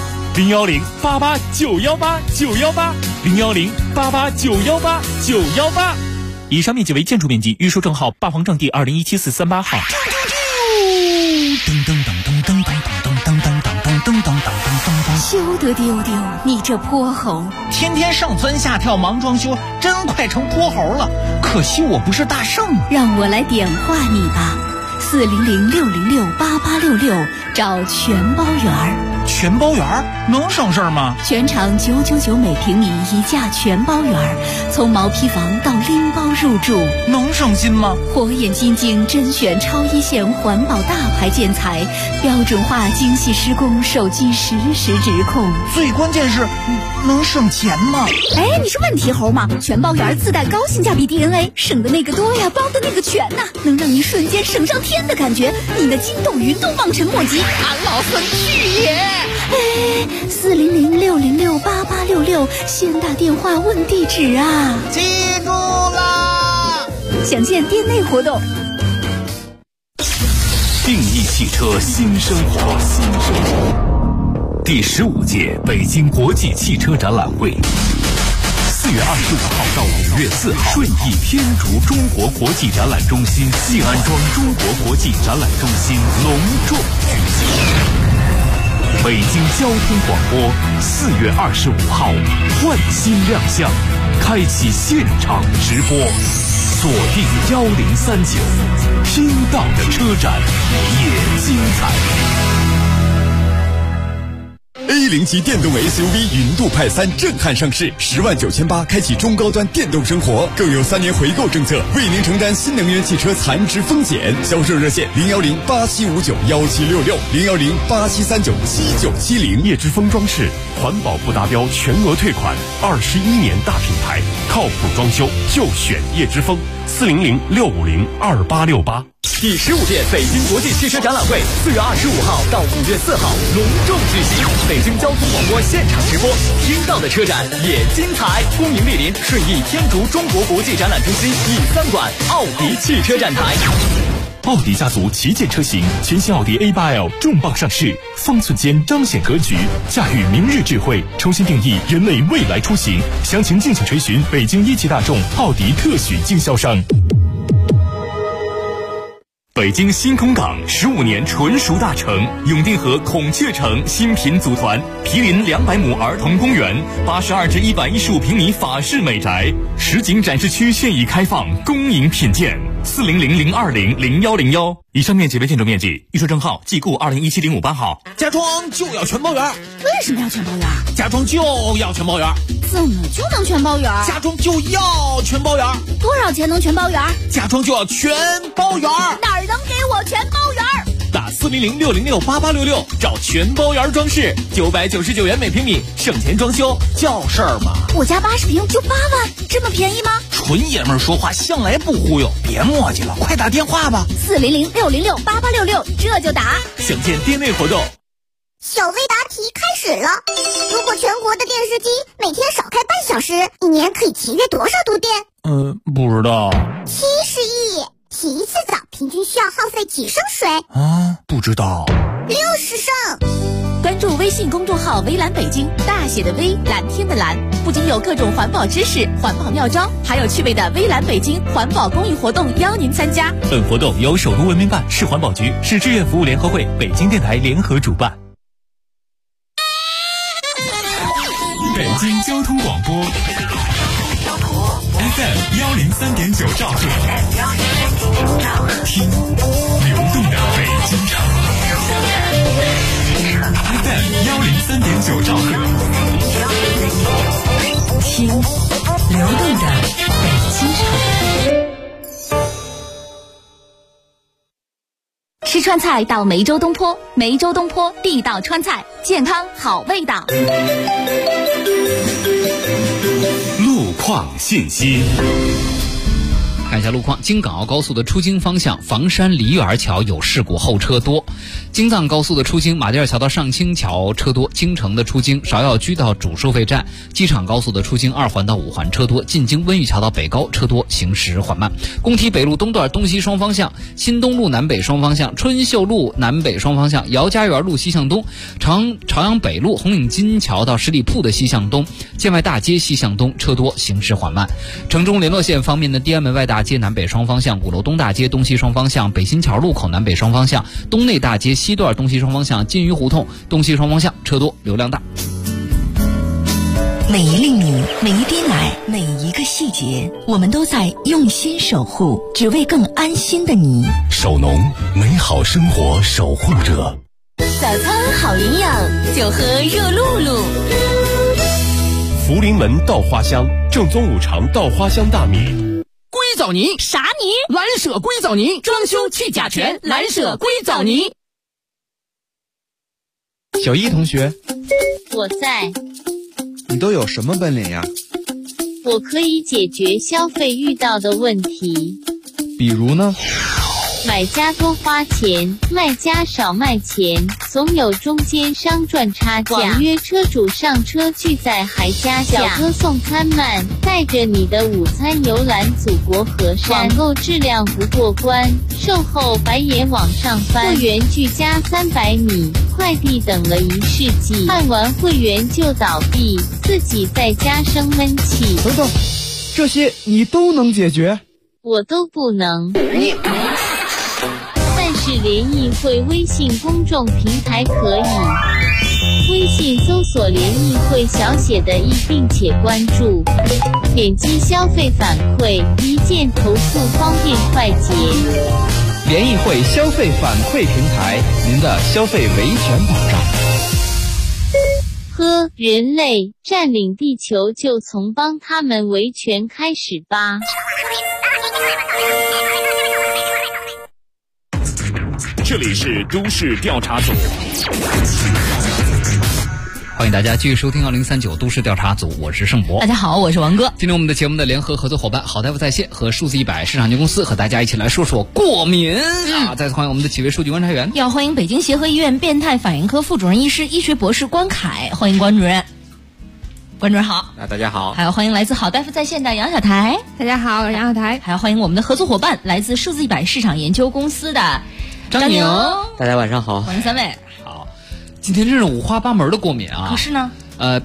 ，010-88918918，010-88918918。以上面积为建筑面积，预售证号霸皇证第2017438号。 休得丢丢，你这泼猴！ 天天上蹿下跳忙装修，真快成泼猴了。可惜我不是大圣， 让我来点化你吧。400-606-8866，找全包园。 全包园能省事儿吗？ 全场999每平米一价全包园，从毛坯房到拎包入住， 能省心吗？ 火眼金睛甄选超一线环保大牌建材，标准化精细施工，手机实时直控。 最关键是能省钱吗？ 哎，你是问题猴吗？全包园自带高性价比 DNA， 省的那个多呀，包的那个全呐，能让你瞬间省上天的感觉，你的筋斗云都望尘莫及。 俺老孙去也 ！400-606-8866，先打电话问地址啊！ 记住啦！ 详见店内活动。 定义汽车新生活。第15届北京国际汽车展览会 4月25号到5月4号，顺义天竺中国国际展览中心西安庄中国国际展览中心隆重举行。北京交通广播4月25号换新亮相，开启现场直播，锁定1039，听到的车展也精彩。 A0级电动 SUV 云度派3震撼上市，10.98万开启中高端电动生活，更有3年回购政策，为您承担新能源汽车残值风险。销售热线01087591766，01087397970。 叶之峰装饰，环保不达标全额退款，21年大品牌，靠谱装修就选叶之峰，400-650-2868。 第15届北京国际汽车展览会4月25号到5月4号隆重举行，北京交通广播现场直播，听到的车展也精彩。恭迎莅临顺义天竺中国国际展览中心E3馆奥迪汽车展台。 奥迪家族旗舰车型全新奥迪 A8L 重磅上市，方寸间彰显格局，驾驭明日智慧，重新定义人类未来出行。详情敬请垂询北京一汽大众奥迪特许经销商。北京新空港15年纯熟大城，永定河孔雀城新品组团，毗邻200亩儿童公园，82至115平米法式美宅，实景展示区现已开放，恭迎品鉴。400-020-0101。以上面积为建筑面积，预售证号即故2017-05-8号。 家装就要全包圆。 为什么要全包圆？ 家装就要全包圆。 怎么就能全包圆？ 家装就要全包圆。 多少钱能全包圆？ 家装就要全包圆。 哪儿能给我全包圆？ 打400-606-8866找全包圆装饰，999元每平米，省钱装修叫事儿嘛。 我家80平就8万，这么便宜吗？ 纯爷们儿说话向来不忽悠，别磨叽了，快打电话吧。 400-606-8866，这就打。 详见店内活动。 小微答题开始了。如果全国的电视机每天少开半小时，一年可以节约多少度电？ 不知道。 70亿。洗一次澡平均需要耗费几升水？ 不知道。 60升。 关注微信公众号“微蓝北京”，大写的微，蓝天的蓝，不仅有各种环保知识、环保妙招，还有趣味的微蓝北京环保公益活动邀您参加。 本活动由首都文明办、市环保局、市志愿服务联合会、北京电台联合主办。 北京交通广播 FM 103.9兆赫，听流动的北京城。FM 103.9兆赫， 听流动的北京城。 吃川菜到梅州东坡，梅州东坡地道川菜，健康好味道。 路况信息。 看一下路况，京港澳高速的出京方向房山梨园桥有事故，后车多。京藏高速的出京马甸桥到上清桥车多，京城的出京芍药居到主收费站，机场高速的出京2环到5环车多，进京温榆桥到北高车多，行驶缓慢。工体北路东段东西双方向，新东路南北双方向，春秀路南北双方向，姚家园路西向东，朝阳北路红领巾桥到十里铺的西向东，建外大街西向东车多，行驶缓慢。城中联络线方面的地安门外大街南北双方向，鼓楼东大街东西双方向，北新桥路口南北双方向，东内大街西段东西双方向，金鱼胡同东西双方向车多，流量大。 每一粒米，每一滴奶，每一个细节，我们都在用心守护，只为更安心的你。 守农，美好生活守护者。 早餐好营养，就喝热露露。 福临门稻花香，正宗5常稻花香大米。 硅藻泥啥泥？ 蓝舍硅藻泥，装修去甲醛，蓝舍硅藻泥。 小一同学， 我在。 你都有什么本领呀？ 我可以解决消费遇到的问题。 比如呢？ 买家多花钱，卖家少卖钱，总有中间商赚差价。网约车主上车拒载还加价，小哥送餐慢，带着你的午餐游览祖国河山。网购质量不过关，售后白眼往上翻。会员距家300米，快递等了1世纪，办完会员就倒闭，自己在家生闷气。 等等，这些你都能解决？ 我都不能。但是联谊会微信公众平台可以，微信搜索联谊会小写的“易”并且关注，点击消费反馈，一键投诉，方便快捷。 联谊会消费反馈平台，您的消费维权保障。 呵，人类占领地球就从帮他们维权开始吧。 这里是都市调查组， 欢迎大家继续收听2039都市调查组，我是盛博。 大家好，我是王哥。 今天我们的节目的联合合作伙伴好大夫在线和数字100市场有限公司和大家一起来说说过敏啊！再次欢迎我们的几位数据观察员， 要欢迎北京协和医院变态反应科副主任医师、医学博士关凯，欢迎关主任。关主任好。 大家好。 还要欢迎来自好大夫在线的杨小台。 大家好，我是杨小台。 还要欢迎我们的合作伙伴，来自数字100市场研究公司的张宁。 大家晚上好。 欢迎3位。 好，今天真是五花八门的过敏啊。 可是呢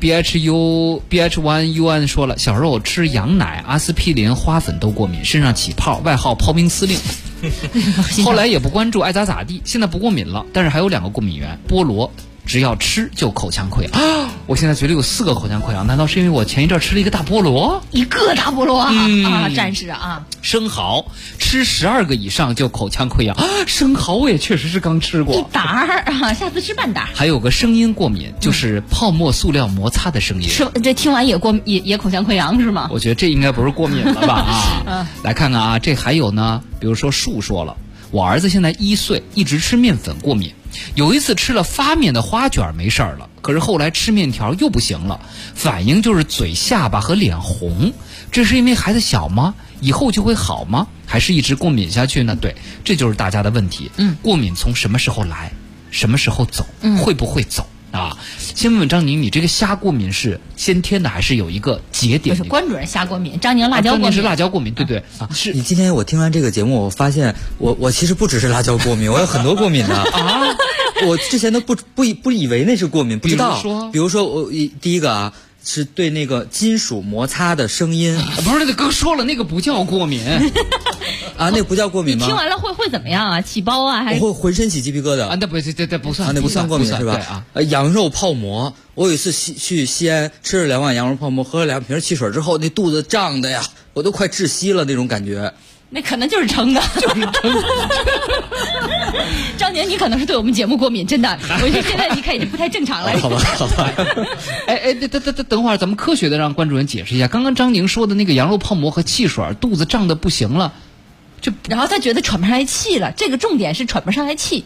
BH1UN 说了，小时候吃羊奶、阿司匹林、花粉都过敏，身上起泡，外号炮兵司令。后来也不关注，爱咋咋地。现在不过敏了，但是还有2个过敏源，菠萝只要吃就口腔溃疡。我现在嘴里有4个口腔溃疡，难道是因为我前一阵吃了一个大菠萝？ 一个大菠萝啊！战士啊！ 生蚝吃12个以上就口腔溃疡。生蚝我也确实是刚吃过 1打啊，下次吃半打。 还有个声音过敏，就是泡沫塑料摩擦的声音。 这听完也口腔溃疡是吗？ 我觉得这应该不是过敏了吧？来看看啊，这还有呢，比如说树说了，我儿子现在1岁，一直吃面粉过敏。有一次吃了发面的花卷没事了，可是后来吃面条又不行了，反应就是嘴、下巴和脸红。这是因为孩子小吗？以后就会好吗？还是一直过敏下去呢？对，这就是大家的问题。过敏从什么时候来，什么时候走，会不会走啊？先问问张宁，你这个虾过敏是先天的还是有一个节点？ 就是关主任虾过敏，张宁辣椒过敏。 张宁是辣椒过敏，对是你今天我听完这个节目，我发现我其实不只是辣椒过敏，我有很多过敏的啊。我之前都不以为那是过敏，不知道。比如说我第一个啊，是对那个金属摩擦的声音。 不是，那个哥说了，那个不叫过敏啊，那个不叫过敏吗？ 你听完了会怎么样啊？起包啊？还是我会浑身起鸡皮疙瘩啊？那不算， 那不算过敏是吧？羊肉泡馍，我有一次去西安吃了2碗羊肉泡馍，喝了2瓶汽水之后，那肚子胀的呀，我都快窒息了那种感觉。 那可能就是撑的，张宁，你可能是对我们节目过敏，真的。我觉得现在你看已经不太正常了。 好吧。 等会儿咱们科学的让关主任解释一下，刚刚张宁说的那个羊肉泡馍和汽水，肚子胀得不行了， 然后他觉得喘不上来气了。这个重点是喘不上来气。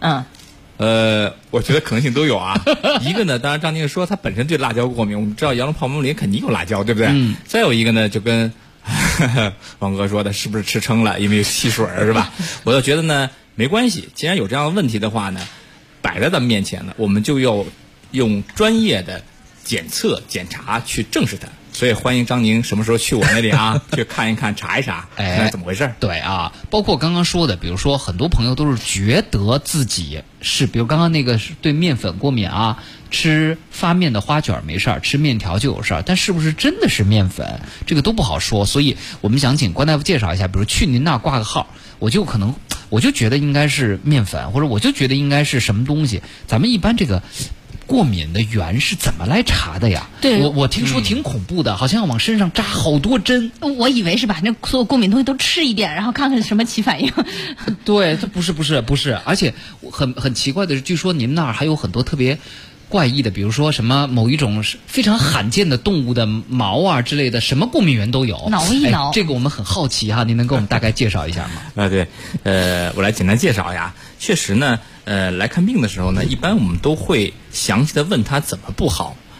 我觉得可能性都有啊。一个呢，当然张宁说他本身对辣椒过敏，我们知道羊肉泡馍里肯定有辣椒，对不对？再有一个呢，就跟王哥说的，是不是吃撑了？因为有汽水是吧？我就觉得呢，没关系。既然有这样的问题的话呢，摆在咱们面前呢，我们就要用专业的检测检查去证实它。所以欢迎张宁什么时候去我那里啊？去看一看，查一查，看看怎么回事。 对啊，包括刚刚说的，比如说很多朋友都是觉得自己是，比如刚刚那个是对面粉过敏啊，吃发面的花卷没事儿，吃面条就有事儿，但是不是真的是面粉，这个都不好说。所以我们想请关大夫介绍一下，比如去您那挂个号，我就觉得应该是面粉，或者我就觉得应该是什么东西。咱们一般这个过敏的源是怎么来查的呀？ 对， 我听说挺恐怖的，好像要往身上扎好多针。 我以为是把那所有过敏东西都吃一遍，然后看看什么起反应。 对，这不是，而且很奇怪的是，据说您那儿还有很多特别怪异的，比如说什么某一种非常罕见的动物的毛啊之类的，什么过敏源都有。 挠一挠， 这个我们很好奇哈，您能给我们大概介绍一下吗？ 对，我来简单介绍一下。确实呢，来看病的时候呢，一般我们都会详细的问他怎么不好。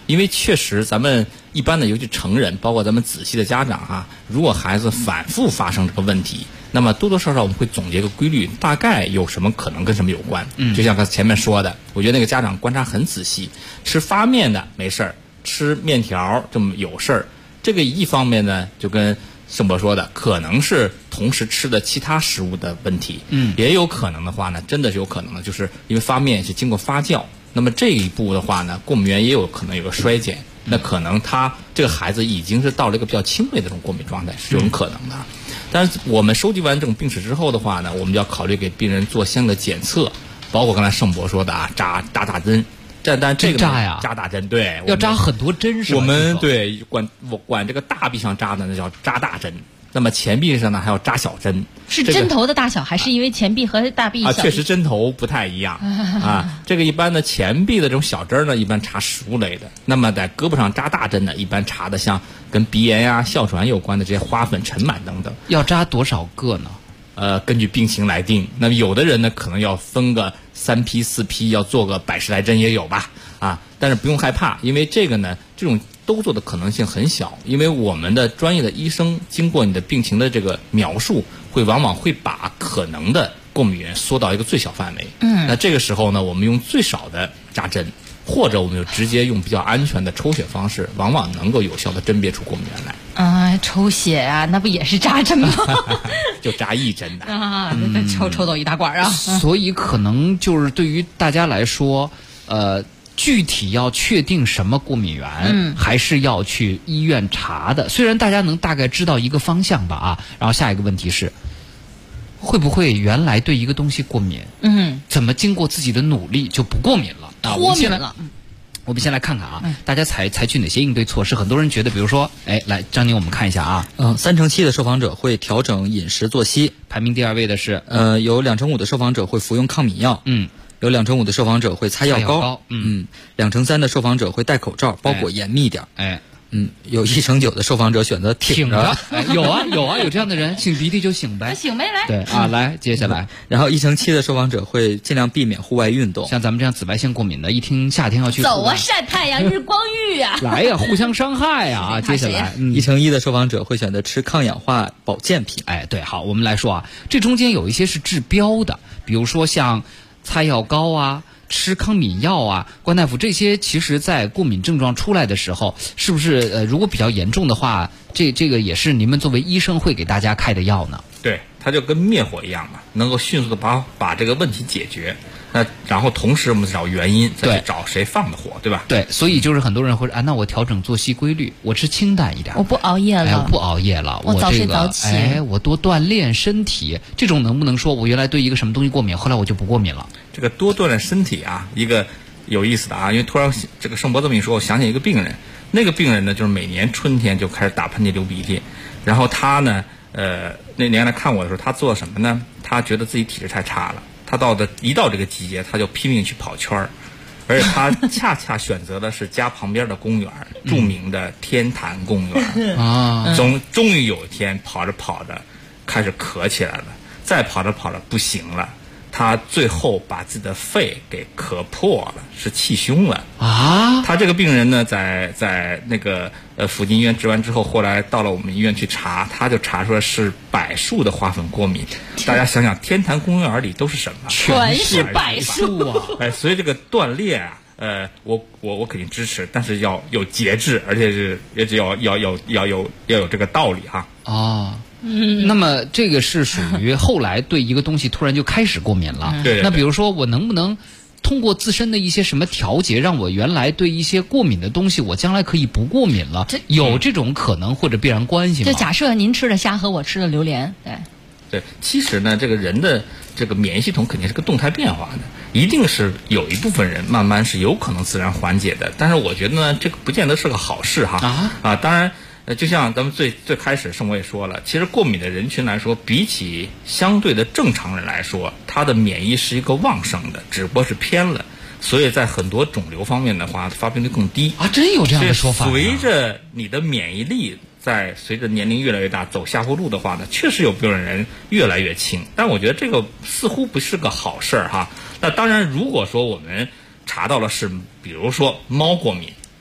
因为确实咱们一般的，尤其成人，包括咱们仔细的家长啊，如果孩子反复发生这个问题，那么多多少少我们会总结个规律，大概有什么可能跟什么有关。就像刚才前面说的，我觉得那个家长观察很仔细，吃发面的没事儿，吃面条这么有事儿。这个一方面呢，就跟盛博说的，可能是同时吃的其他食物的问题。也有可能的话呢，真的是有可能的，就是因为发面是经过发酵，那么这一步的话呢，过敏原也有可能有个衰减。那可能他这个孩子已经是到了一个比较轻微的这种过敏状态，是有可能的。但是我们收集完这种病史之后的话呢，我们就要考虑给病人做相应的检测，包括刚才盛博说的啊，扎大针。但这个扎呀， 扎大针，对， 要扎很多针是吧？ 我们对管这个大臂上扎的那叫扎大针，那么前臂上呢还要扎小针。 是针头的大小，还是因为前臂和大臂小？ 确实针头不太一样啊。这个一般的前臂的这种小针呢，一般插食物类的；那么在胳膊上扎大针呢，一般插的像跟鼻炎呀、哮喘有关的这些花粉、尘螨等等。 要扎多少个呢？ 根据病情来定。那么有的人呢，可能要分个3批4批，要做个100-10来针也有吧。但是不用害怕，因为这个呢，这种都做的可能性很小。因为我们的专业的医生经过你的病情的这个描述，往往会把可能的过敏源缩到一个最小范围。那这个时候呢，我们用最少的扎针，或者我们就直接用比较安全的抽血方式，往往能够有效的甄别出过敏源来。 抽血啊，那不也是扎针吗？ 就扎一针的抽走一大管啊。 所以可能就是对于大家来说，具体要确定什么过敏源，还是要去医院查的。虽然大家能大概知道一个方向吧然后下一个问题是，会不会原来对一个东西过敏，怎么经过自己的努力就不过敏了？ 脱敏了。 我们先来看看大家采取哪些应对措施？很多人觉得，比如说，来张宁，我们看一下 3成7的受访者会调整饮食作息， 排名第2位的是有2成5的受访者会服用抗敏药，有2成5的受访者会擦药膏，2成3的受访者会戴口罩，包裹严密点有1成9的受访者选择挺着， 有这样的人，擤鼻涕就擤呗， 擤呗来。 对来，接下来， 然后1成7的受访者会尽量避免户外运动， 像咱们这样紫外线过敏的，一听夏天要去走晒太阳，日光浴来呀，互相伤害接下来 1成1的受访者会选择吃抗氧化保健品。 对，好，我们来说这中间有一些是治标的，比如说像擦药膏吃抗敏药关大夫，这些其实在过敏症状出来的时候，是不是如果比较严重的话，这个也是您们作为医生会给大家开的药呢？ 对，它就跟灭火一样嘛，能够迅速的把这个问题解决。然后同时我们找原因，再去找谁放的火，对吧？ 对，所以就是很多人会说那我调整作息规律，我吃清淡一点， 我不熬夜了， 我早睡早起， 我多锻炼身体，这种能不能说我原来对一个什么东西过敏，后来我就不过敏了？ 这个多锻炼身体一个有意思的因为突然这个盛博这么一说，我想起一个病人，那个病人呢就是每年春天就开始打喷嚏流鼻涕，然后他呢那年来看我的时候，他做什么呢？他觉得自己体质太差了，他一到这个季节，他就拼命去跑圈儿，而且他恰恰选择的是家旁边的公园，著名的天坛公园终于有一天跑着开始咳起来了，再跑着不行了，他最后把自己的肺给咳破了，是气胸了他这个病人呢，在那个附近医院治完之后，后来到了我们医院去查，他就查出来是柏树的花粉过敏。大家想想，天坛公园里都是什么？ 全是柏树所以这个锻炼我肯定支持，但是要有节制，而且要有这个道理那么这个是属于后来对一个东西突然就开始过敏了。 对。 那比如说我能不能通过自身的一些什么调节，让我原来对一些过敏的东西，我将来可以不过敏了？有这种可能或者必然关系吗？ 就假设您吃的虾和我吃的榴莲， 对，其实呢，这个人的这个免疫系统肯定是个动态变化的，一定是有一部分人慢慢是有可能自然缓解的。但是我觉得呢，这个不见得是个好事当然。就像咱们最开始盛博也说了，其实过敏的人群来说，比起相对的正常人来说，他的免疫是一个旺盛的，只不过是偏了，所以在很多肿瘤方面的话，发病率更低真有这样的说法。 随着你的免疫力随着年龄越来越大走下坡路的话呢，确实有部分人越来越轻，但我觉得这个似乎不是个好事那当然，如果说我们查到了是比如说猫过敏，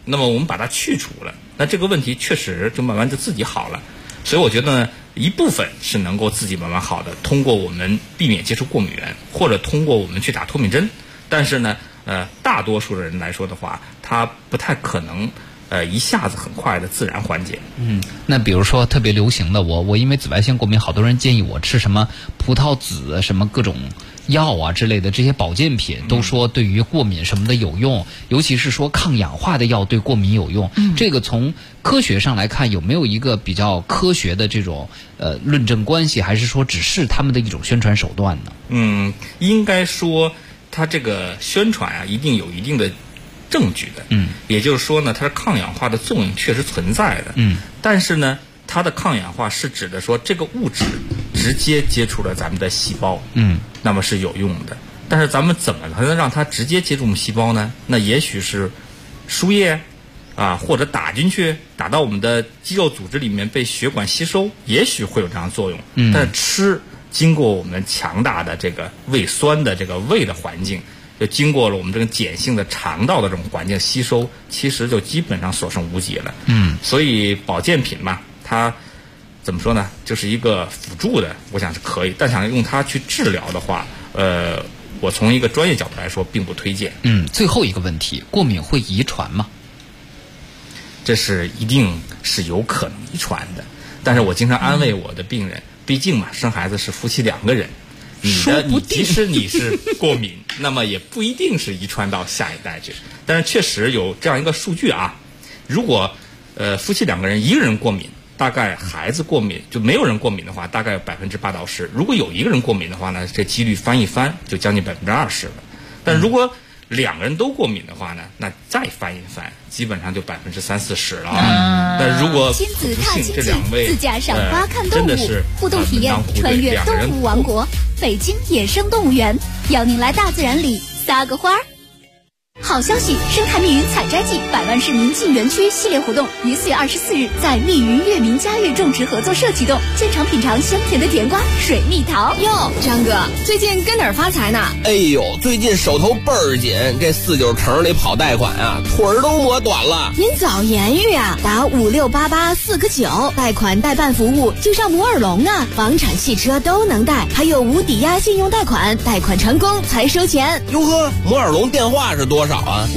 那么我们把它去除了，那这个问题确实就慢慢就自己好了。所以我觉得呢，一部分是能够自己慢慢好的，通过我们避免接触过敏源，或者通过我们去打脱敏针。但是呢，大多数的人来说的话，他不太可能一下子很快的自然缓解。 那比如说特别流行的，我因为紫外线过敏，好多人建议我吃什么葡萄籽、什么各种药啊之类的这些保健品，都说对于过敏什么的有用，尤其是说抗氧化的药对过敏有用。这个从科学上来看，有没有一个比较科学的这种论证关系，还是说只是他们的一种宣传手段呢？ 应该说它这个宣传啊，一定有一定的证据的。也就是说呢，它的抗氧化的作用确实存在的。但是呢，它的抗氧化是指的说这个物质直接接触了咱们的细胞，那么是有用的。但是咱们怎么才能让它直接接触我们细胞呢？那也许是输液啊，或者打进去，打到我们的肌肉组织里面被血管吸收，也许会有这样作用。但是吃经过我们强大的这个胃酸的这个胃的环境，就经过了我们这个碱性的肠道的这种环境吸收，其实就基本上所剩无几了。所以保健品嘛，它怎么说呢，就是一个辅助的，我想是可以，但想用它去治疗的话，我从一个专业角度来说并不推荐。 最后一个问题，过敏会遗传吗？ 这是一定是有可能遗传的，但是我经常安慰我的病人，毕竟嘛，生孩子是夫妻2个人，你即使你是过敏，那么也不一定是遗传到下一代去。但是确实有这样一个数据啊，如果夫妻2个人一个人过敏，大概孩子过敏就没有人过敏的话，大概有8%到10%。如果有一个人过敏的话呢，这几率翻一翻就将近20%了。但如果2个人都过敏的话呢，那再翻一翻，基本上就30-40%了。但如果亲子踏经济， 这2位自驾赏花看动物， 真的是互动体验穿越动物王国，北京野生动物园邀您来大自然里撒个花儿。好消息！生态密云采摘季100万市民进园区系列活动于4月24日在密云悦民家悦种植合作社启动，现场品尝香甜的甜瓜、水蜜桃。 哟，张哥，最近跟哪儿发财呢？ 哎呦，最近手头倍儿紧，这49城里跑贷款啊，腿儿都磨短了。 您早言语啊，打5688-4个9，贷款代办服务就上摩尔龙啊，房产、汽车都能贷，还有无抵押信用贷款，贷款成功才收钱。 哟呵，摩尔龙电话是多少啊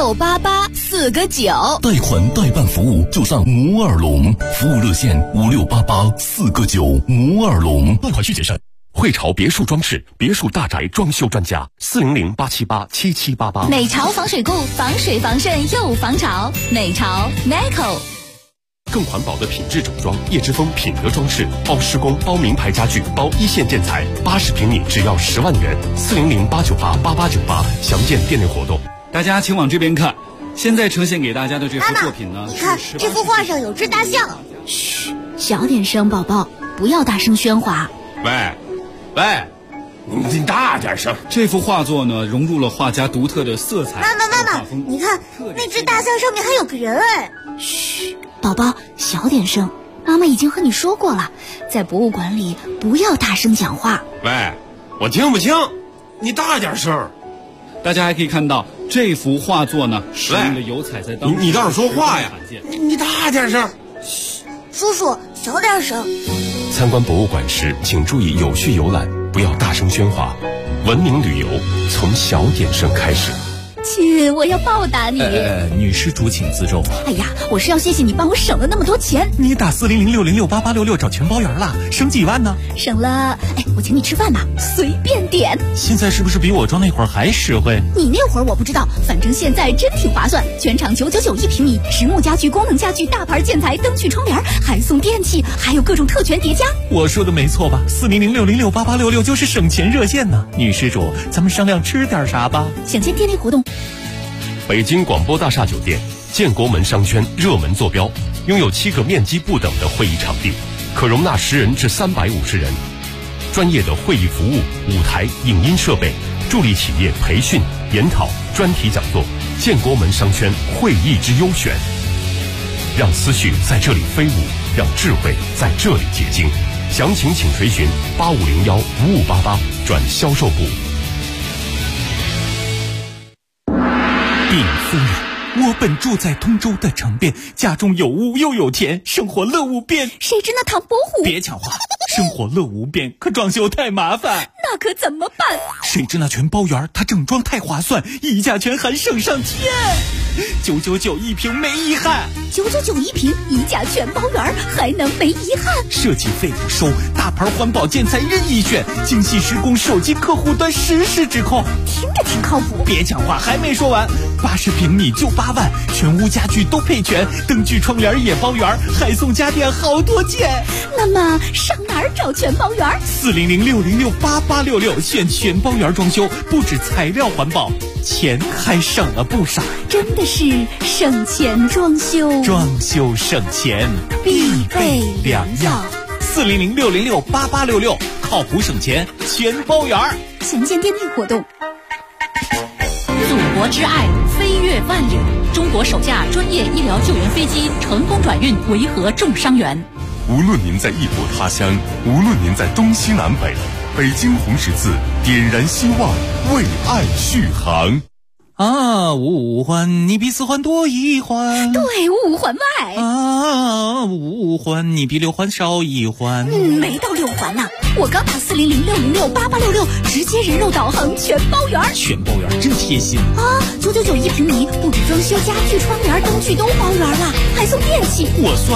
？5688-4个9， 贷款代办服务就上摩尔龙，服务热线5688-4个9，摩尔龙。贷款需谨慎。 汇潮别墅装饰，别墅大宅装修专家，400-878-7788。 美潮防水固，防水防渗又防潮。美潮 Meco。 更环保的品质整装，叶之峰品德装饰，包施工、包名牌家具、包一线建材，80平米只要10万元，400-898-8898，详见店内活动。 大家请往这边看，现在呈现给大家的这幅作品呢， 你看这幅画上有只大象。 嘘，小点声，宝宝，不要大声喧哗。 喂，你大点声。 这幅画作呢，融入了画家独特的色彩。 妈妈，你看那只大象上面还有个人哎。 嘘，宝宝，小点声。妈妈已经和你说过了，在博物馆里不要大声讲话。 喂，我听不清，你大点声。 大家还可以看到这幅画作呢，使用的油彩在当中。 你倒是说话呀！你大点声。 嘘，叔叔，小点声。 参观博物馆时，请注意有序游览，不要大声喧哗。文明旅游从小点声开始。 亲，我要报答你。 女施主请自重。 哎呀，我是要谢谢你帮我省了那么多钱。 你打400-606-8866找全包圆了，省几万呢？ 省了，我请你吃饭吧，随便点。 现在是不是比我装那会儿还实惠？ 你那会儿我不知道，反正现在真挺划算，全场9991平米，实木家具、功能家具、大牌建材、灯具、窗帘，还送电器，还有各种特权叠加。 我说的没错吧？400-606-8866就是省钱热线呢。女施主，咱们商量吃点啥吧？ 想见店内活动。 北京广播大厦酒店建国门商圈热门坐标，拥有7个面积不等的会议场地，可容纳10人至350人。专业的会议服务、舞台、影音设备，助力企业培训、研讨、专题讲座。建国门商圈会议之优选，让思绪在这里飞舞，让智慧在这里结晶。详情请垂询8501-5588转销售部。 禀夫人， 我本住在通州的城边，家中有屋又有田，生活乐无边。 谁知那唐伯虎？ 别抢话，生活乐无边，可装修太麻烦。 那可怎么办？ 谁知那全包园，它整装太划算，溢价权还省上天，999一平没遗憾。 999一平，溢价全包园，还能没遗憾？ 设计费不收，大牌环保建材任意选，精细施工，手机客户端实时指控。 听着挺靠谱。 别讲话，还没说完，80平米就8万，全屋家具都配全，灯具窗帘也包圆，还送家电好多件。 那么上哪儿找全包园？400-606-8866，选全包园装修，不止材料环保，钱还省了不少。真的是省钱装修， 装修省钱必备良药。 400-606-8866，靠谱省钱全包园。 详见电力活动。 祖国之爱飞越万里，中国首架专业医疗救援飞机成功转运维和重伤员。 无论您在异国他乡，无论您在东西南北，北京红十字点燃希望，为爱续航。 啊，五环你比4环多1环， 对，5环外。 啊，5环你比6环少1环。 没到6环呢。我刚打400-606-8866，直接人肉导航全包圆。 全包圆真贴心啊！999一平米，不止装修家具、窗帘、灯具都包圆了，还送电器。 我算